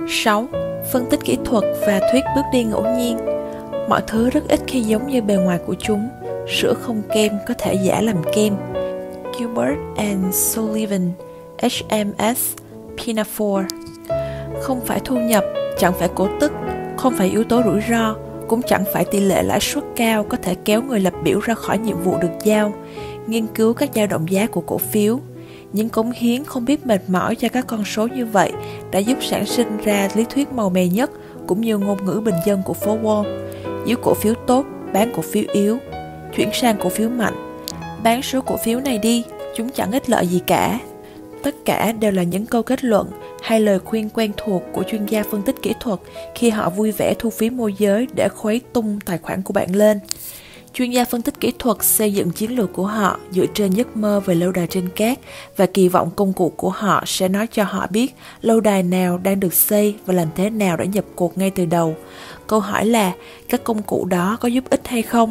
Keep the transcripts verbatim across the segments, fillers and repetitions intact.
sáu. Phân tích kỹ thuật và thuyết bước đi ngẫu nhiên. Mọi thứ rất ít khi giống như bề ngoài của chúng. Sữa không kem có thể giả làm kem. Gilbert and Sullivan, H M S Pinafore. Không phải thu nhập, chẳng phải cổ tức, không phải yếu tố rủi ro, cũng chẳng phải tỷ lệ lãi suất cao có thể kéo người lập biểu ra khỏi nhiệm vụ được giao. Nghiên cứu các dao động giá của cổ phiếu. Những cống hiến không biết mệt mỏi cho các con số như vậy đã giúp sản sinh ra lý thuyết màu mè nhất cũng như ngôn ngữ bình dân của phố Wall. Giữ cổ phiếu tốt, bán cổ phiếu yếu, chuyển sang cổ phiếu mạnh. Bán số cổ phiếu này đi, chúng chẳng ích lợi gì cả. Tất cả đều là những câu kết luận hay lời khuyên quen thuộc của chuyên gia phân tích kỹ thuật khi họ vui vẻ thu phí môi giới để khuấy tung tài khoản của bạn lên. Chuyên gia phân tích kỹ thuật xây dựng chiến lược của họ dựa trên giấc mơ về lâu đài trên cát và kỳ vọng công cụ của họ sẽ nói cho họ biết lâu đài nào đang được xây và làm thế nào để nhập cuộc ngay từ đầu. Câu hỏi là các công cụ đó có giúp ích hay không?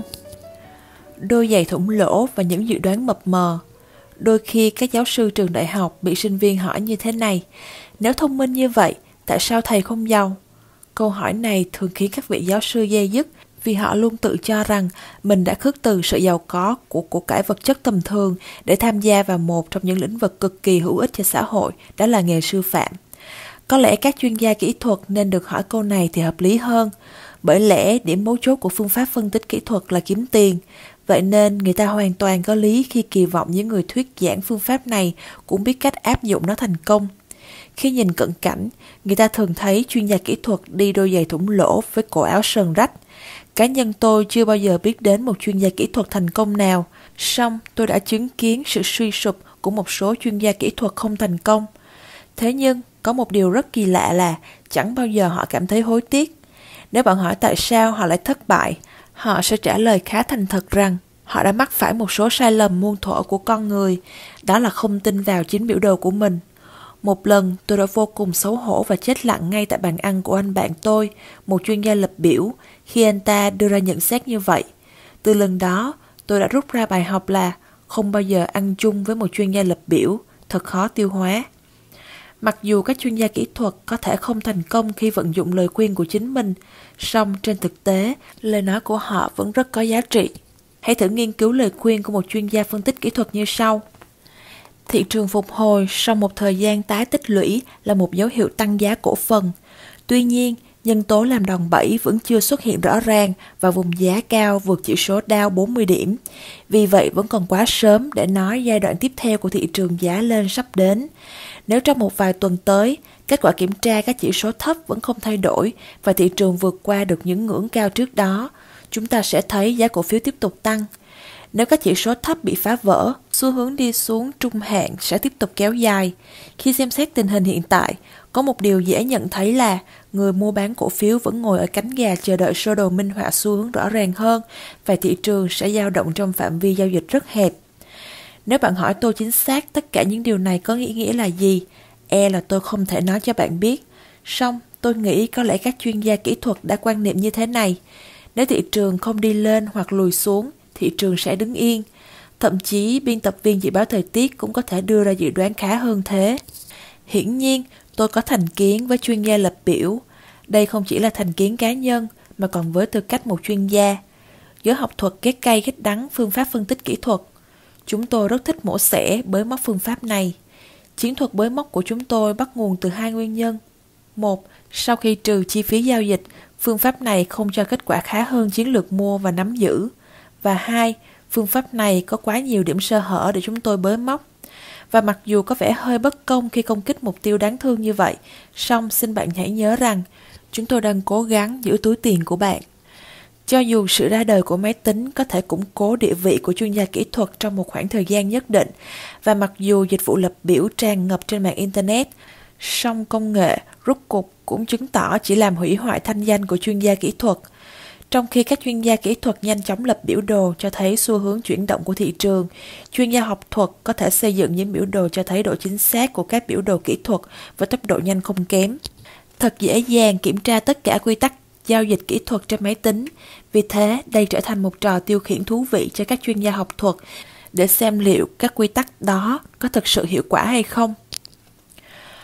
Đôi giày thủng lỗ và những dự đoán mập mờ. Đôi khi các giáo sư trường đại học bị sinh viên hỏi như thế này: nếu thông minh như vậy, tại sao thầy không giàu? Câu hỏi này thường khiến các vị giáo sư day dứt vì họ luôn tự cho rằng mình đã khước từ sự giàu có của của cải vật chất tầm thường để tham gia vào một trong những lĩnh vực cực kỳ hữu ích cho xã hội, đó là nghề sư phạm. Có lẽ các chuyên gia kỹ thuật nên được hỏi câu này thì hợp lý hơn, bởi lẽ điểm mấu chốt của phương pháp phân tích kỹ thuật là kiếm tiền. Vậy nên người ta hoàn toàn có lý khi kỳ vọng những người thuyết giảng phương pháp này cũng biết cách áp dụng nó thành công. Khi nhìn cận cảnh, người ta thường thấy chuyên gia kỹ thuật đi đôi giày thủng lỗ với cổ áo sờn rách. Cá nhân tôi chưa bao giờ biết đến một chuyên gia kỹ thuật thành công nào, song tôi đã chứng kiến sự suy sụp của một số chuyên gia kỹ thuật không thành công. Thế nhưng, có một điều rất kỳ lạ là chẳng bao giờ họ cảm thấy hối tiếc. Nếu bạn hỏi tại sao họ lại thất bại, họ sẽ trả lời khá thành thật rằng họ đã mắc phải một số sai lầm muôn thuở của con người, đó là không tin vào chính biểu đồ của mình. Một lần, tôi đã vô cùng xấu hổ và chết lặng ngay tại bàn ăn của anh bạn tôi, một chuyên gia lập biểu, khi anh ta đưa ra nhận xét như vậy. Từ lần đó, tôi đã rút ra bài học là không bao giờ ăn chung với một chuyên gia lập biểu, thật khó tiêu hóa. Mặc dù các chuyên gia kỹ thuật có thể không thành công khi vận dụng lời khuyên của chính mình, song trên thực tế, lời nói của họ vẫn rất có giá trị. Hãy thử nghiên cứu lời khuyên của một chuyên gia phân tích kỹ thuật như sau. Thị trường phục hồi sau một thời gian tái tích lũy là một dấu hiệu tăng giá cổ phần. Tuy nhiên, nhân tố làm đòn bẩy vẫn chưa xuất hiện rõ ràng và vùng giá cao vượt chỉ số Dow bốn mươi điểm. Vì vậy vẫn còn quá sớm để nói giai đoạn tiếp theo của thị trường giá lên sắp đến. Nếu trong một vài tuần tới, kết quả kiểm tra các chỉ số thấp vẫn không thay đổi và thị trường vượt qua được những ngưỡng cao trước đó, chúng ta sẽ thấy giá cổ phiếu tiếp tục tăng. Nếu các chỉ số thấp bị phá vỡ, xu hướng đi xuống trung hạn sẽ tiếp tục kéo dài. Khi xem xét tình hình hiện tại, có một điều dễ nhận thấy là người mua bán cổ phiếu vẫn ngồi ở cánh gà chờ đợi sơ đồ minh họa xu hướng rõ ràng hơn và thị trường sẽ dao động trong phạm vi giao dịch rất hẹp. Nếu bạn hỏi tôi chính xác tất cả những điều này có ý nghĩa là gì, e là tôi không thể nói cho bạn biết. Song, tôi nghĩ có lẽ các chuyên gia kỹ thuật đã quan niệm như thế này. Nếu thị trường không đi lên hoặc lùi xuống, thị trường sẽ đứng yên. Thậm chí, biên tập viên dự báo thời tiết cũng có thể đưa ra dự đoán khá hơn thế. Hiển nhiên, tôi có thành kiến với chuyên gia lập biểu. Đây không chỉ là thành kiến cá nhân, mà còn với tư cách một chuyên gia. Giới học thuật ghét cay ghét đắng phương pháp phân tích kỹ thuật. Chúng tôi rất thích mổ xẻ bới móc phương pháp này. Chiến thuật bới móc của chúng tôi bắt nguồn từ hai nguyên nhân. Một, sau khi trừ chi phí giao dịch, phương pháp này không cho kết quả khá hơn chiến lược mua và nắm giữ. Và hai, phương pháp này có quá nhiều điểm sơ hở để chúng tôi bới móc. Và mặc dù có vẻ hơi bất công khi công kích mục tiêu đáng thương như vậy, song xin bạn hãy nhớ rằng chúng tôi đang cố gắng giữ túi tiền của bạn. Cho dù sự ra đời của máy tính có thể củng cố địa vị của chuyên gia kỹ thuật trong một khoảng thời gian nhất định, và mặc dù dịch vụ lập biểu tràn ngập trên mạng Internet, song công nghệ rút cục cũng chứng tỏ chỉ làm hủy hoại thanh danh của chuyên gia kỹ thuật. Trong khi các chuyên gia kỹ thuật nhanh chóng lập biểu đồ cho thấy xu hướng chuyển động của thị trường, chuyên gia học thuật có thể xây dựng những biểu đồ cho thấy độ chính xác của các biểu đồ kỹ thuật với tốc độ nhanh không kém. Thật dễ dàng kiểm tra tất cả quy tắc giao dịch kỹ thuật trên máy tính, vì thế đây trở thành một trò tiêu khiển thú vị cho các chuyên gia học thuật để xem liệu các quy tắc đó có thực sự hiệu quả hay không.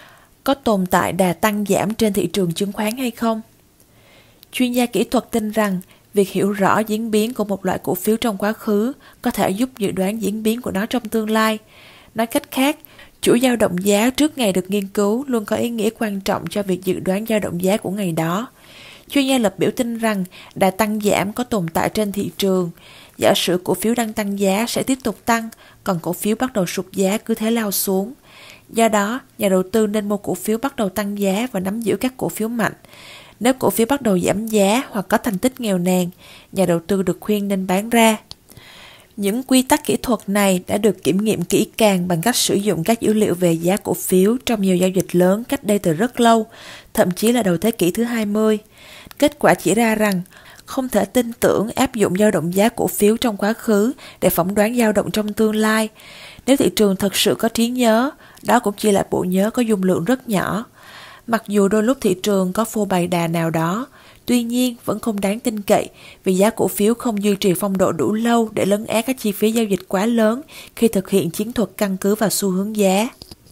có tồn tại đà tăng giảm trên thị trường chứng khoán hay không? Chuyên gia kỹ thuật tin rằng việc hiểu rõ diễn biến của một loại cổ phiếu trong quá khứ có thể giúp dự đoán diễn biến của nó trong tương lai. Nói cách khác, chuỗi dao động giá trước ngày được nghiên cứu luôn có ý nghĩa quan trọng cho việc dự đoán dao động giá của ngày đó. Chuyên gia lập biểu tin rằng đà tăng giảm có tồn tại trên thị trường. Giả sử cổ phiếu đang tăng giá sẽ tiếp tục tăng, còn cổ phiếu bắt đầu sụt giá cứ thế lao xuống. Do đó, nhà đầu tư nên mua cổ phiếu bắt đầu tăng giá và nắm giữ các cổ phiếu mạnh. Nếu cổ phiếu bắt đầu giảm giá hoặc có thành tích nghèo nàn, nhà đầu tư được khuyên nên bán ra. Những quy tắc kỹ thuật này đã được kiểm nghiệm kỹ càng bằng cách sử dụng các dữ liệu về giá cổ phiếu trong nhiều giao dịch lớn cách đây từ rất lâu, thậm chí là đầu thế kỷ thứ hai mươi. Kết quả chỉ ra rằng không thể tin tưởng áp dụng dao động giá cổ phiếu trong quá khứ để phỏng đoán dao động trong tương lai. Nếu thị trường thật sự có trí nhớ, đó cũng chỉ là bộ nhớ có dung lượng rất nhỏ. Mặc dù đôi lúc thị trường có phô bày đà nào đó, tuy nhiên vẫn không đáng tin cậy vì giá cổ phiếu không duy trì phong độ đủ lâu để lấn át các chi phí giao dịch quá lớn khi thực hiện chiến thuật căn cứ vào xu hướng giá.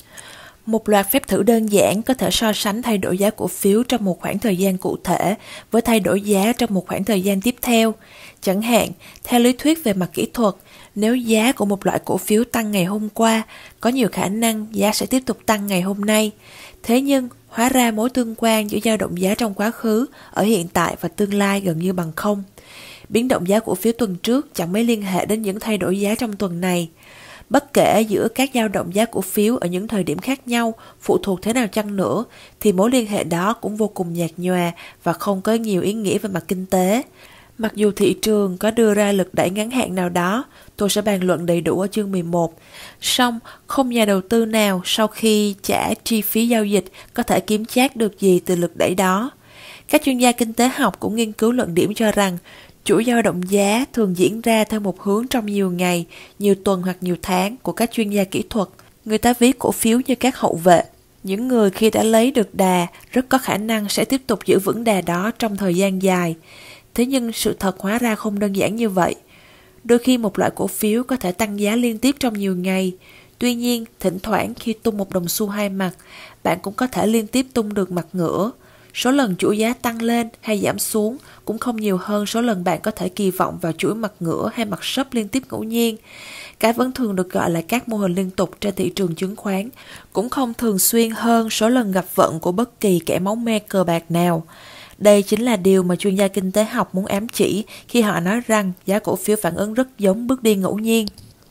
Một loạt phép thử đơn giản có thể so sánh thay đổi giá cổ phiếu trong một khoảng thời gian cụ thể với thay đổi giá trong một khoảng thời gian tiếp theo. Chẳng hạn, theo lý thuyết về mặt kỹ thuật, nếu giá của một loại cổ phiếu tăng ngày hôm qua, có nhiều khả năng giá sẽ tiếp tục tăng ngày hôm nay. Thế nhưng, hóa ra mối tương quan giữa dao động giá trong quá khứ, ở hiện tại và tương lai gần như bằng không. Biến động giá cổ phiếu tuần trước chẳng mấy liên hệ đến những thay đổi giá trong tuần này. Bất kể giữa các dao động giá cổ phiếu ở những thời điểm khác nhau, phụ thuộc thế nào chăng nữa, thì mối liên hệ đó cũng vô cùng nhạt nhòa và không có nhiều ý nghĩa về mặt kinh tế. Mặc dù thị trường có đưa ra lực đẩy ngắn hạn nào đó, tôi sẽ bàn luận đầy đủ ở chương mười một. Song, không nhà đầu tư nào sau khi trả chi phí giao dịch có thể kiếm trác được gì từ lực đẩy đó. Các chuyên gia kinh tế học cũng nghiên cứu luận điểm cho rằng chuỗi dao động giá thường diễn ra theo một hướng trong nhiều ngày, nhiều tuần hoặc nhiều tháng của các chuyên gia kỹ thuật. Người ta ví cổ phiếu như các hậu vệ. Những người khi đã lấy được đà rất có khả năng sẽ tiếp tục giữ vững đà đó trong thời gian dài. Thế nhưng sự thật hóa ra không đơn giản như vậy. Đôi khi một loại cổ phiếu có thể tăng giá liên tiếp trong nhiều ngày. Tuy nhiên, thỉnh thoảng khi tung một đồng xu hai mặt, bạn cũng có thể liên tiếp tung được mặt ngửa. Số lần chuỗi giá tăng lên hay giảm xuống cũng không nhiều hơn số lần bạn có thể kỳ vọng vào chuỗi mặt ngửa hay mặt sấp liên tiếp ngẫu nhiên. Cái vẫn thường được gọi là các mô hình liên tục trên thị trường chứng khoán cũng không thường xuyên hơn số lần gặp vận của bất kỳ kẻ máu me cờ bạc nào. Đây chính là điều mà chuyên gia kinh tế học muốn ám chỉ khi họ nói rằng giá cổ phiếu phản ứng rất giống bước đi ngẫu nhiên.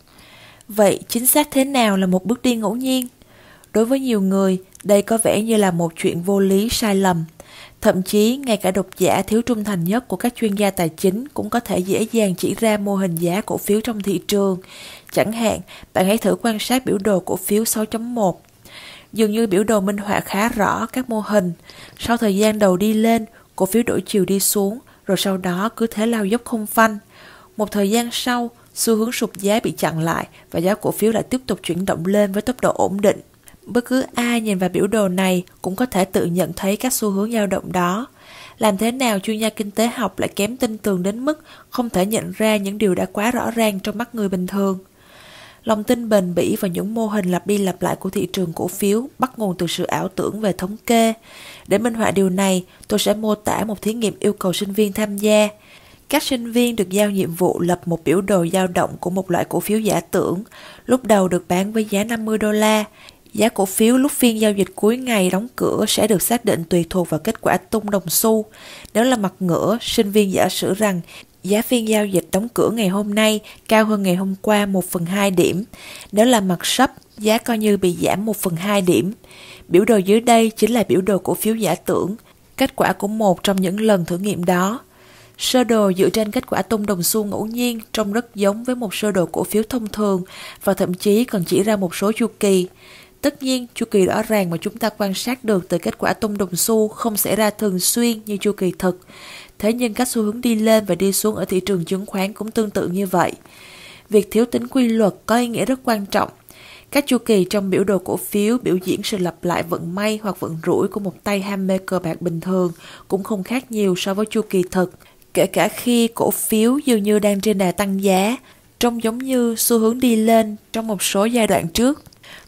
Vậy chính xác thế nào là một bước đi ngẫu nhiên? Đối với nhiều người, đây có vẻ như là một chuyện vô lý sai lầm. Thậm chí, ngay cả độc giả thiếu trung thành nhất của các chuyên gia tài chính cũng có thể dễ dàng chỉ ra mô hình giá cổ phiếu trong thị trường. Chẳng hạn, bạn hãy thử quan sát biểu đồ cổ phiếu sáu chấm một. Dường như biểu đồ minh họa khá rõ các mô hình. Sau thời gian đầu đi lên, cổ phiếu đổi chiều đi xuống, rồi sau đó cứ thế lao dốc không phanh. Một thời gian sau, xu hướng sụt giá bị chặn lại và giá cổ phiếu lại tiếp tục chuyển động lên với tốc độ ổn định. Bất cứ ai nhìn vào biểu đồ này cũng có thể tự nhận thấy các xu hướng dao động đó. Làm thế nào chuyên gia kinh tế học lại kém tin tưởng đến mức không thể nhận ra những điều đã quá rõ ràng trong mắt người bình thường? Lòng tin bền bỉ vào những mô hình lặp đi lặp lại của thị trường cổ phiếu bắt nguồn từ sự ảo tưởng về thống kê. Để minh họa điều này, tôi sẽ mô tả một thí nghiệm yêu cầu sinh viên tham gia. Các sinh viên được giao nhiệm vụ lập một biểu đồ dao động của một loại cổ phiếu giả tưởng, lúc đầu được bán với giá năm mươi đô la. Giá cổ phiếu lúc phiên giao dịch cuối ngày đóng cửa sẽ được xác định tùy thuộc vào kết quả tung đồng xu. Nếu là mặt ngửa, sinh viên giả sử rằng giá phiên giao dịch đóng cửa ngày hôm nay cao hơn ngày hôm qua một phần hai điểm. Nếu là mặt sấp, giá coi như bị giảm một phần hai điểm. Biểu đồ dưới đây chính là biểu đồ cổ phiếu giả tưởng, kết quả của một trong những lần thử nghiệm đó. Sơ đồ dựa trên kết quả tung đồng xu ngẫu nhiên trông rất giống với một sơ đồ cổ phiếu thông thường và thậm chí còn chỉ ra một số chu kỳ. Tất nhiên, chu kỳ rõ ràng mà chúng ta quan sát được từ kết quả tung đồng xu không xảy ra thường xuyên như chu kỳ thực. Thế nhưng các xu hướng đi lên và đi xuống ở thị trường chứng khoán cũng tương tự như vậy. Việc thiếu tính quy luật có ý nghĩa rất quan trọng. Các chu kỳ trong biểu đồ cổ phiếu biểu diễn sự lặp lại vận may hoặc vận rủi của một tay ham mê cờ bạc bình thường cũng không khác nhiều so với chu kỳ thực. Kể cả khi cổ phiếu dường như đang trên đà tăng giá, trông giống như xu hướng đi lên trong một số giai đoạn trước.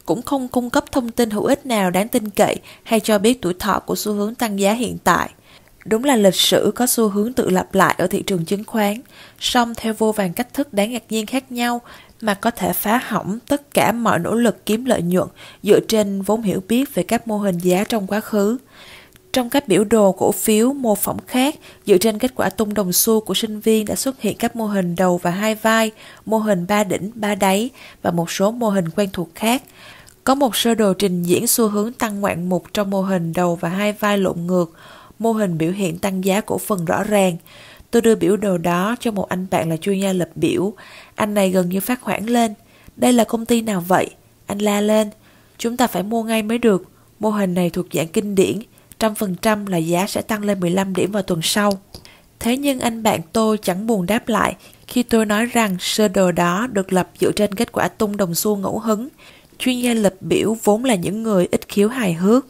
cũng không cung cấp thông tin hữu ích nào đáng tin cậy hay cho biết tuổi thọ của xu hướng tăng giá hiện tại. Đúng là lịch sử có xu hướng tự lặp lại ở thị trường chứng khoán, song theo vô vàn cách thức đáng ngạc nhiên khác nhau mà có thể phá hỏng tất cả mọi nỗ lực kiếm lợi nhuận dựa trên vốn hiểu biết về các mô hình giá trong quá khứ. Trong các biểu đồ cổ phiếu mô phỏng khác, dựa trên kết quả tung đồng xu của sinh viên đã xuất hiện các mô hình đầu và hai vai, mô hình ba đỉnh, ba đáy và một số mô hình quen thuộc khác. Có một sơ đồ trình diễn xu hướng tăng ngoạn mục trong mô hình đầu và hai vai lộn ngược, mô hình biểu hiện tăng giá cổ phần rõ ràng. Tôi đưa biểu đồ đó cho một anh bạn là chuyên gia lập biểu. Anh này gần như phát hoảng lên. Đây là công ty nào vậy? Anh la lên. Chúng ta phải mua ngay mới được. Mô hình này thuộc dạng kinh điển. Trăm phần trăm là giá sẽ tăng lên mười lăm điểm vào tuần sau. Thế nhưng anh bạn tôi chẳng buồn đáp lại khi tôi nói rằng sơ đồ đó được lập dựa trên kết quả tung đồng xu ngẫu hứng. Chuyên gia lập biểu vốn là những người ít khiếu hài hước.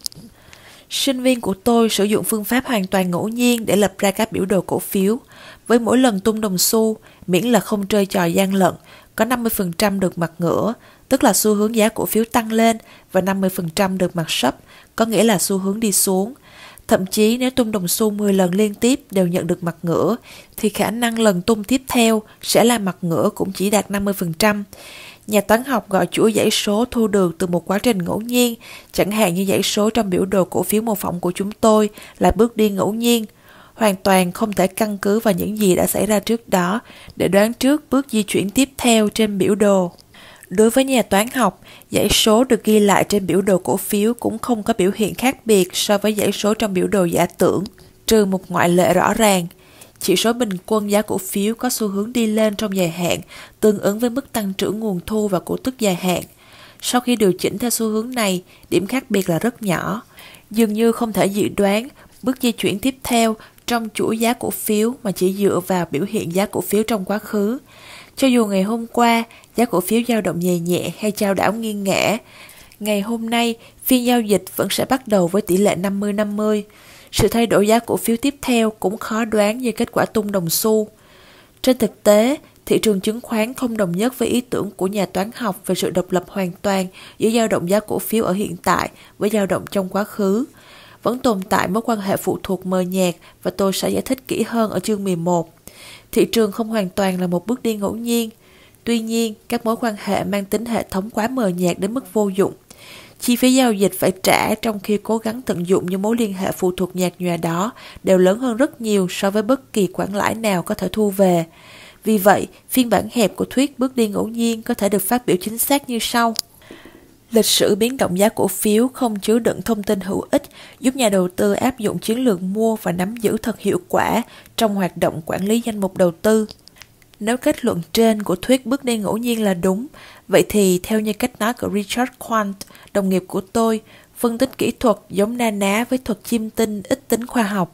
Sinh viên của tôi sử dụng phương pháp hoàn toàn ngẫu nhiên để lập ra các biểu đồ cổ phiếu. Với mỗi lần tung đồng xu, miễn là không chơi trò gian lận, có năm mươi phần trăm được mặt ngửa, tức là xu hướng giá cổ phiếu tăng lên, và năm mươi phần trăm được mặt sấp, có nghĩa là xu hướng đi xuống. Thậm chí nếu tung đồng xu mười lần liên tiếp đều nhận được mặt ngửa, thì khả năng lần tung tiếp theo sẽ là mặt ngửa cũng chỉ đạt năm mươi phần trăm. Nhà toán học gọi chuỗi dãy số thu được từ một quá trình ngẫu nhiên, chẳng hạn như dãy số trong biểu đồ cổ phiếu mô phỏng của chúng tôi là bước đi ngẫu nhiên. Hoàn toàn không thể căn cứ vào những gì đã xảy ra trước đó để đoán trước bước di chuyển tiếp theo trên biểu đồ. Đối với nhà toán học, dãy số được ghi lại trên biểu đồ cổ phiếu cũng không có biểu hiện khác biệt so với dãy số trong biểu đồ giả tưởng, trừ một ngoại lệ rõ ràng. Chỉ số bình quân giá cổ phiếu có xu hướng đi lên trong dài hạn, tương ứng với mức tăng trưởng nguồn thu và cổ tức dài hạn. Sau khi điều chỉnh theo xu hướng này, điểm khác biệt là rất nhỏ. Dường như không thể dự đoán bước di chuyển tiếp theo trong chuỗi giá cổ phiếu mà chỉ dựa vào biểu hiện giá cổ phiếu trong quá khứ. Cho dù ngày hôm qua, giá cổ phiếu dao động nhẹ nhẹ hay chao đảo nghiêng ngã, ngày hôm nay, phiên giao dịch vẫn sẽ bắt đầu với tỷ lệ năm mươi năm mươi. Sự thay đổi giá cổ phiếu tiếp theo cũng khó đoán như kết quả tung đồng xu. Trên thực tế, thị trường chứng khoán không đồng nhất với ý tưởng của nhà toán học về sự độc lập hoàn toàn giữa dao động giá cổ phiếu ở hiện tại với dao động trong quá khứ. Vẫn tồn tại mối quan hệ phụ thuộc mờ nhạt và tôi sẽ giải thích kỹ hơn ở chương mười một. Thị trường không hoàn toàn là một bước đi ngẫu nhiên. Tuy nhiên, các mối quan hệ mang tính hệ thống quá mờ nhạt đến mức vô dụng. Chi phí giao dịch phải trả trong khi cố gắng tận dụng những mối liên hệ phụ thuộc nhạt nhòa đó đều lớn hơn rất nhiều so với bất kỳ khoản lãi nào có thể thu về. Vì vậy, phiên bản hẹp của thuyết bước đi ngẫu nhiên có thể được phát biểu chính xác như sau. Lịch sử biến động giá cổ phiếu không chứa đựng thông tin hữu ích giúp nhà đầu tư áp dụng chiến lược mua và nắm giữ thật hiệu quả trong hoạt động quản lý danh mục đầu tư. Nếu kết luận trên của thuyết bước đi ngẫu nhiên là đúng, vậy thì theo như cách nói của Richard Quant, đồng nghiệp của tôi, phân tích kỹ thuật giống na ná với thuật chiêm tinh ít tính khoa học.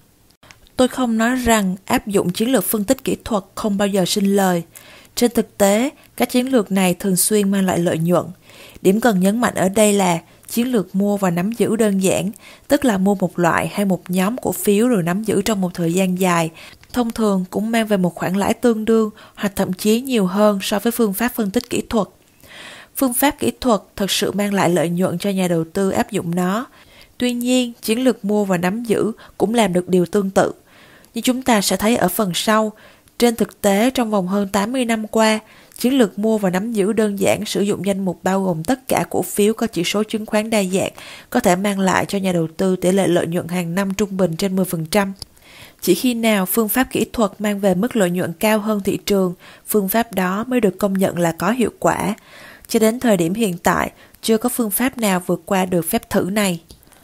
Tôi không nói rằng áp dụng chiến lược phân tích kỹ thuật không bao giờ sinh lời. Trên thực tế, các chiến lược này thường xuyên mang lại lợi nhuận. Điểm cần nhấn mạnh ở đây là chiến lược mua và nắm giữ đơn giản, tức là mua một loại hay một nhóm cổ phiếu rồi nắm giữ trong một thời gian dài, thông thường cũng mang về một khoản lãi tương đương hoặc thậm chí nhiều hơn so với phương pháp phân tích kỹ thuật. Phương pháp kỹ thuật thực sự mang lại lợi nhuận cho nhà đầu tư áp dụng nó. Tuy nhiên, chiến lược mua và nắm giữ cũng làm được điều tương tự. Như chúng ta sẽ thấy ở phần sau, trên thực tế trong vòng hơn tám mươi năm qua, chiến lược mua và nắm giữ đơn giản sử dụng danh mục bao gồm tất cả cổ phiếu có chỉ số chứng khoán đa dạng có thể mang lại cho nhà đầu tư tỷ lệ lợi nhuận hàng năm trung bình trên mười phần trăm. Chỉ khi nào phương pháp kỹ thuật mang về mức lợi nhuận cao hơn thị trường, phương pháp đó mới được công nhận là có hiệu quả. Cho đến thời điểm hiện tại, chưa có phương pháp nào vượt qua được phép thử này.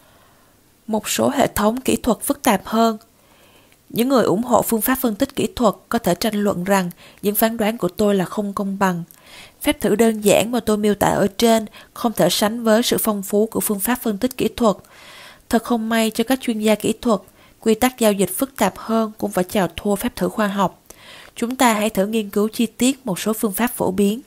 Một số hệ thống kỹ thuật phức tạp hơn. Những người ủng hộ phương pháp phân tích kỹ thuật có thể tranh luận rằng những phán đoán của tôi là không công bằng. Phép thử đơn giản mà tôi miêu tả ở trên không thể sánh với sự phong phú của phương pháp phân tích kỹ thuật. Thật không may cho các chuyên gia kỹ thuật, quy tắc giao dịch phức tạp hơn cũng phải chào thua phép thử khoa học. Chúng ta hãy thử nghiên cứu chi tiết một số phương pháp phổ biến.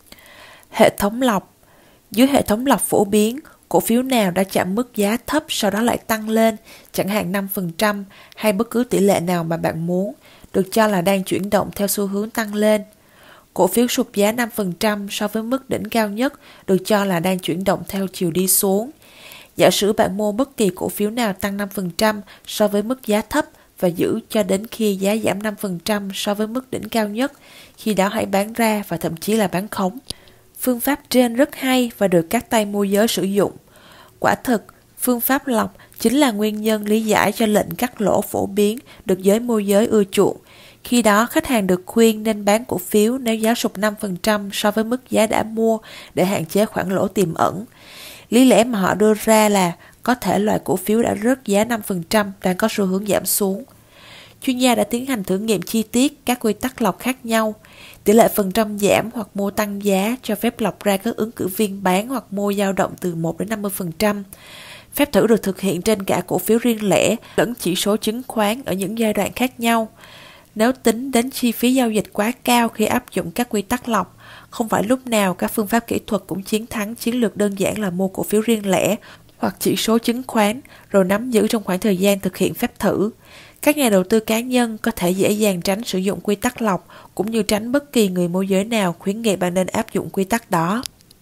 Hệ thống lọc. Dưới hệ thống lọc phổ biến, cổ phiếu nào đã chạm mức giá thấp sau đó lại tăng lên, chẳng hạn năm phần trăm hay bất cứ tỷ lệ nào mà bạn muốn, được cho là đang chuyển động theo xu hướng tăng lên. cổ phiếu sụt giá năm phần trăm so với mức đỉnh cao nhất được cho là đang chuyển động theo chiều đi xuống. Giả sử bạn mua bất kỳ cổ phiếu nào tăng năm phần trăm so với mức giá thấp và giữ cho đến khi giá giảm năm phần trăm so với mức đỉnh cao nhất, khi đó hãy bán ra và thậm chí là bán khống. Phương pháp trên rất hay và được các tay môi giới sử dụng. Quả thực, phương pháp lọc chính là nguyên nhân lý giải cho lệnh cắt lỗ phổ biến được giới môi giới ưa chuộng. Khi đó, khách hàng được khuyên nên bán cổ phiếu nếu giá sụt năm phần trăm so với mức giá đã mua để hạn chế khoản lỗ tiềm ẩn. Lý lẽ mà họ đưa ra là có thể loại cổ phiếu đã rớt giá năm phần trăm đang có xu hướng giảm xuống. Chuyên gia đã tiến hành thử nghiệm chi tiết các quy tắc lọc khác nhau. Tỷ lệ phần trăm giảm hoặc mua tăng giá cho phép lọc ra các ứng cử viên bán hoặc mua dao động từ một đến năm mươi phần trăm. Phép thử được thực hiện trên cả cổ phiếu riêng lẻ lẫn chỉ số chứng khoán ở những giai đoạn khác nhau. Nếu tính đến chi phí giao dịch quá cao khi áp dụng các quy tắc lọc, không phải lúc nào các phương pháp kỹ thuật cũng chiến thắng chiến lược đơn giản là mua cổ phiếu riêng lẻ hoặc chỉ số chứng khoán rồi nắm giữ trong khoảng thời gian thực hiện phép thử. Các nhà đầu tư cá nhân có thể dễ dàng tránh sử dụng quy tắc lọc cũng như tránh bất kỳ người môi giới nào khuyến nghị bạn nên áp dụng quy tắc đó.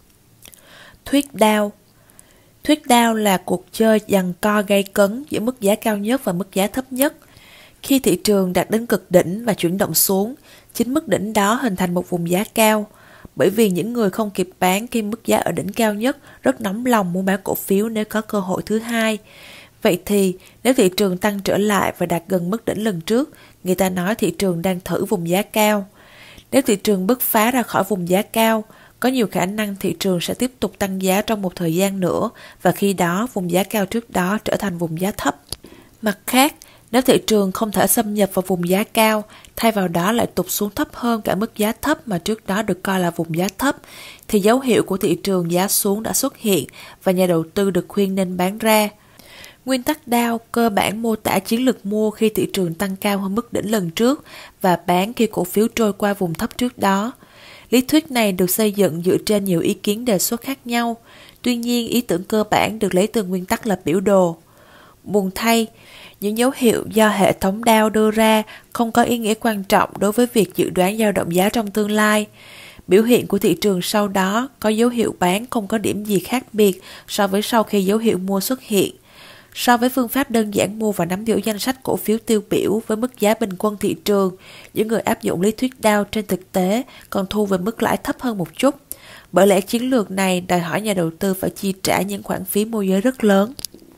Thuyết Dow. Thuyết Dow là cuộc chơi giằng co gay cấn giữa mức giá cao nhất và mức giá thấp nhất. Khi thị trường đạt đến cực đỉnh và chuyển động xuống, chính mức đỉnh đó hình thành một vùng giá cao. Bởi vì những người không kịp bán khi mức giá ở đỉnh cao nhất rất nóng lòng muốn bán cổ phiếu nếu có cơ hội thứ hai. Vậy thì, nếu thị trường tăng trở lại và đạt gần mức đỉnh lần trước, người ta nói thị trường đang thử vùng giá cao. Nếu thị trường bứt phá ra khỏi vùng giá cao, có nhiều khả năng thị trường sẽ tiếp tục tăng giá trong một thời gian nữa và khi đó vùng giá cao trước đó trở thành vùng giá thấp. Mặt khác, nếu thị trường không thể xâm nhập vào vùng giá cao, thay vào đó lại tụt xuống thấp hơn cả mức giá thấp mà trước đó được coi là vùng giá thấp, thì dấu hiệu của thị trường giá xuống đã xuất hiện và nhà đầu tư được khuyên nên bán ra. Nguyên tắc Dow cơ bản mô tả chiến lược mua khi thị trường tăng cao hơn mức đỉnh lần trước và bán khi cổ phiếu trôi qua vùng thấp trước đó. Lý thuyết này được xây dựng dựa trên nhiều ý kiến đề xuất khác nhau, tuy nhiên ý tưởng cơ bản được lấy từ nguyên tắc lập biểu đồ. Buồn thay, những dấu hiệu do hệ thống Dow đưa ra không có ý nghĩa quan trọng đối với việc dự đoán dao động giá trong tương lai. Biểu hiện của thị trường sau đó có dấu hiệu bán không có điểm gì khác biệt so với sau khi dấu hiệu mua xuất hiện. So với phương pháp đơn giản mua và nắm giữ danh sách cổ phiếu tiêu biểu với mức giá bình quân thị trường, những người áp dụng lý thuyết Dow trên thực tế còn thu về mức lãi thấp hơn một chút. Bởi lẽ chiến lược này đòi hỏi nhà đầu tư phải chi trả những khoản phí môi giới rất lớn.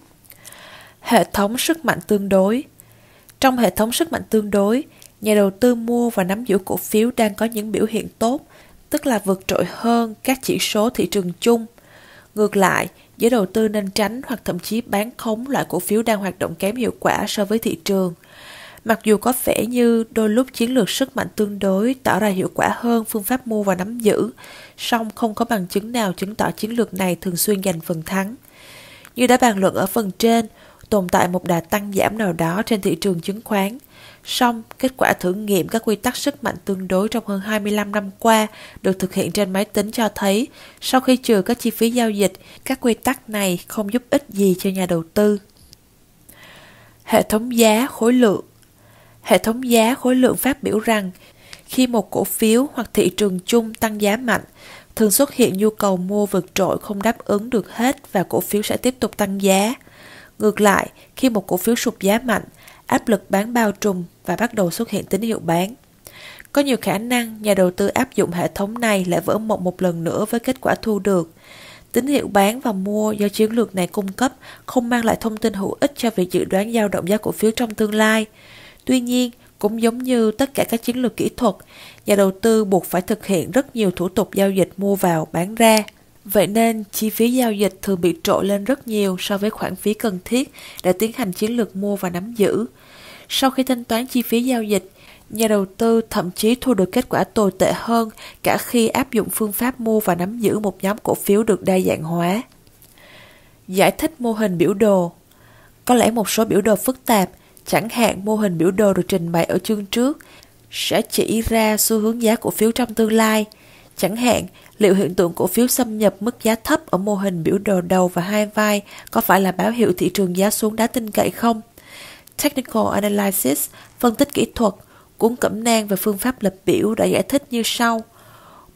Hệ thống sức mạnh tương đối. Trong hệ thống sức mạnh tương đối, nhà đầu tư mua và nắm giữ cổ phiếu đang có những biểu hiện tốt, tức là vượt trội hơn các chỉ số thị trường chung. Ngược lại, giới đầu tư nên tránh hoặc thậm chí bán khống loại cổ phiếu đang hoạt động kém hiệu quả so với thị trường. Mặc dù có vẻ như đôi lúc chiến lược sức mạnh tương đối tỏ ra hiệu quả hơn phương pháp mua và nắm giữ, song không có bằng chứng nào chứng tỏ chiến lược này thường xuyên giành phần thắng. Như đã bàn luận ở phần trên, tồn tại một đà tăng giảm nào đó trên thị trường chứng khoán. Song, kết quả thử nghiệm các quy tắc sức mạnh tương đối trong hơn hai mươi lăm năm qua được thực hiện trên máy tính cho thấy, sau khi trừ các chi phí giao dịch, các quy tắc này không giúp ích gì cho nhà đầu tư. Hệ thống giá khối lượng. Hệ thống giá khối lượng phát biểu rằng, khi một cổ phiếu hoặc thị trường chung tăng giá mạnh, thường xuất hiện nhu cầu mua vượt trội không đáp ứng được hết và cổ phiếu sẽ tiếp tục tăng giá. Ngược lại, khi một cổ phiếu sụt giá mạnh, áp lực bán bao trùm và bắt đầu xuất hiện tín hiệu bán. Có nhiều khả năng nhà đầu tư áp dụng hệ thống này lại vỡ mộng một lần nữa với kết quả thu được. Tín hiệu bán và mua do chiến lược này cung cấp không mang lại thông tin hữu ích cho việc dự đoán dao động giá cổ phiếu trong tương lai. Tuy nhiên, cũng giống như tất cả các chiến lược kỹ thuật, nhà đầu tư buộc phải thực hiện rất nhiều thủ tục giao dịch mua vào bán ra. Vậy nên, chi phí giao dịch thường bị trội lên rất nhiều so với khoản phí cần thiết để tiến hành chiến lược mua và nắm giữ. Sau khi thanh toán chi phí giao dịch, nhà đầu tư thậm chí thu được kết quả tồi tệ hơn cả khi áp dụng phương pháp mua và nắm giữ một nhóm cổ phiếu được đa dạng hóa. Giải thích mô hình biểu đồ. Có lẽ một số biểu đồ phức tạp, chẳng hạn mô hình biểu đồ được trình bày ở chương trước, sẽ chỉ ra xu hướng giá cổ phiếu trong tương lai. Chẳng hạn, liệu hiện tượng cổ phiếu xâm nhập mức giá thấp ở mô hình biểu đồ đầu và hai vai có phải là báo hiệu thị trường giá xuống đáng tin cậy không? Technical Analysis, phân tích kỹ thuật, cuốn cẩm nang về phương pháp lập biểu đã giải thích như sau.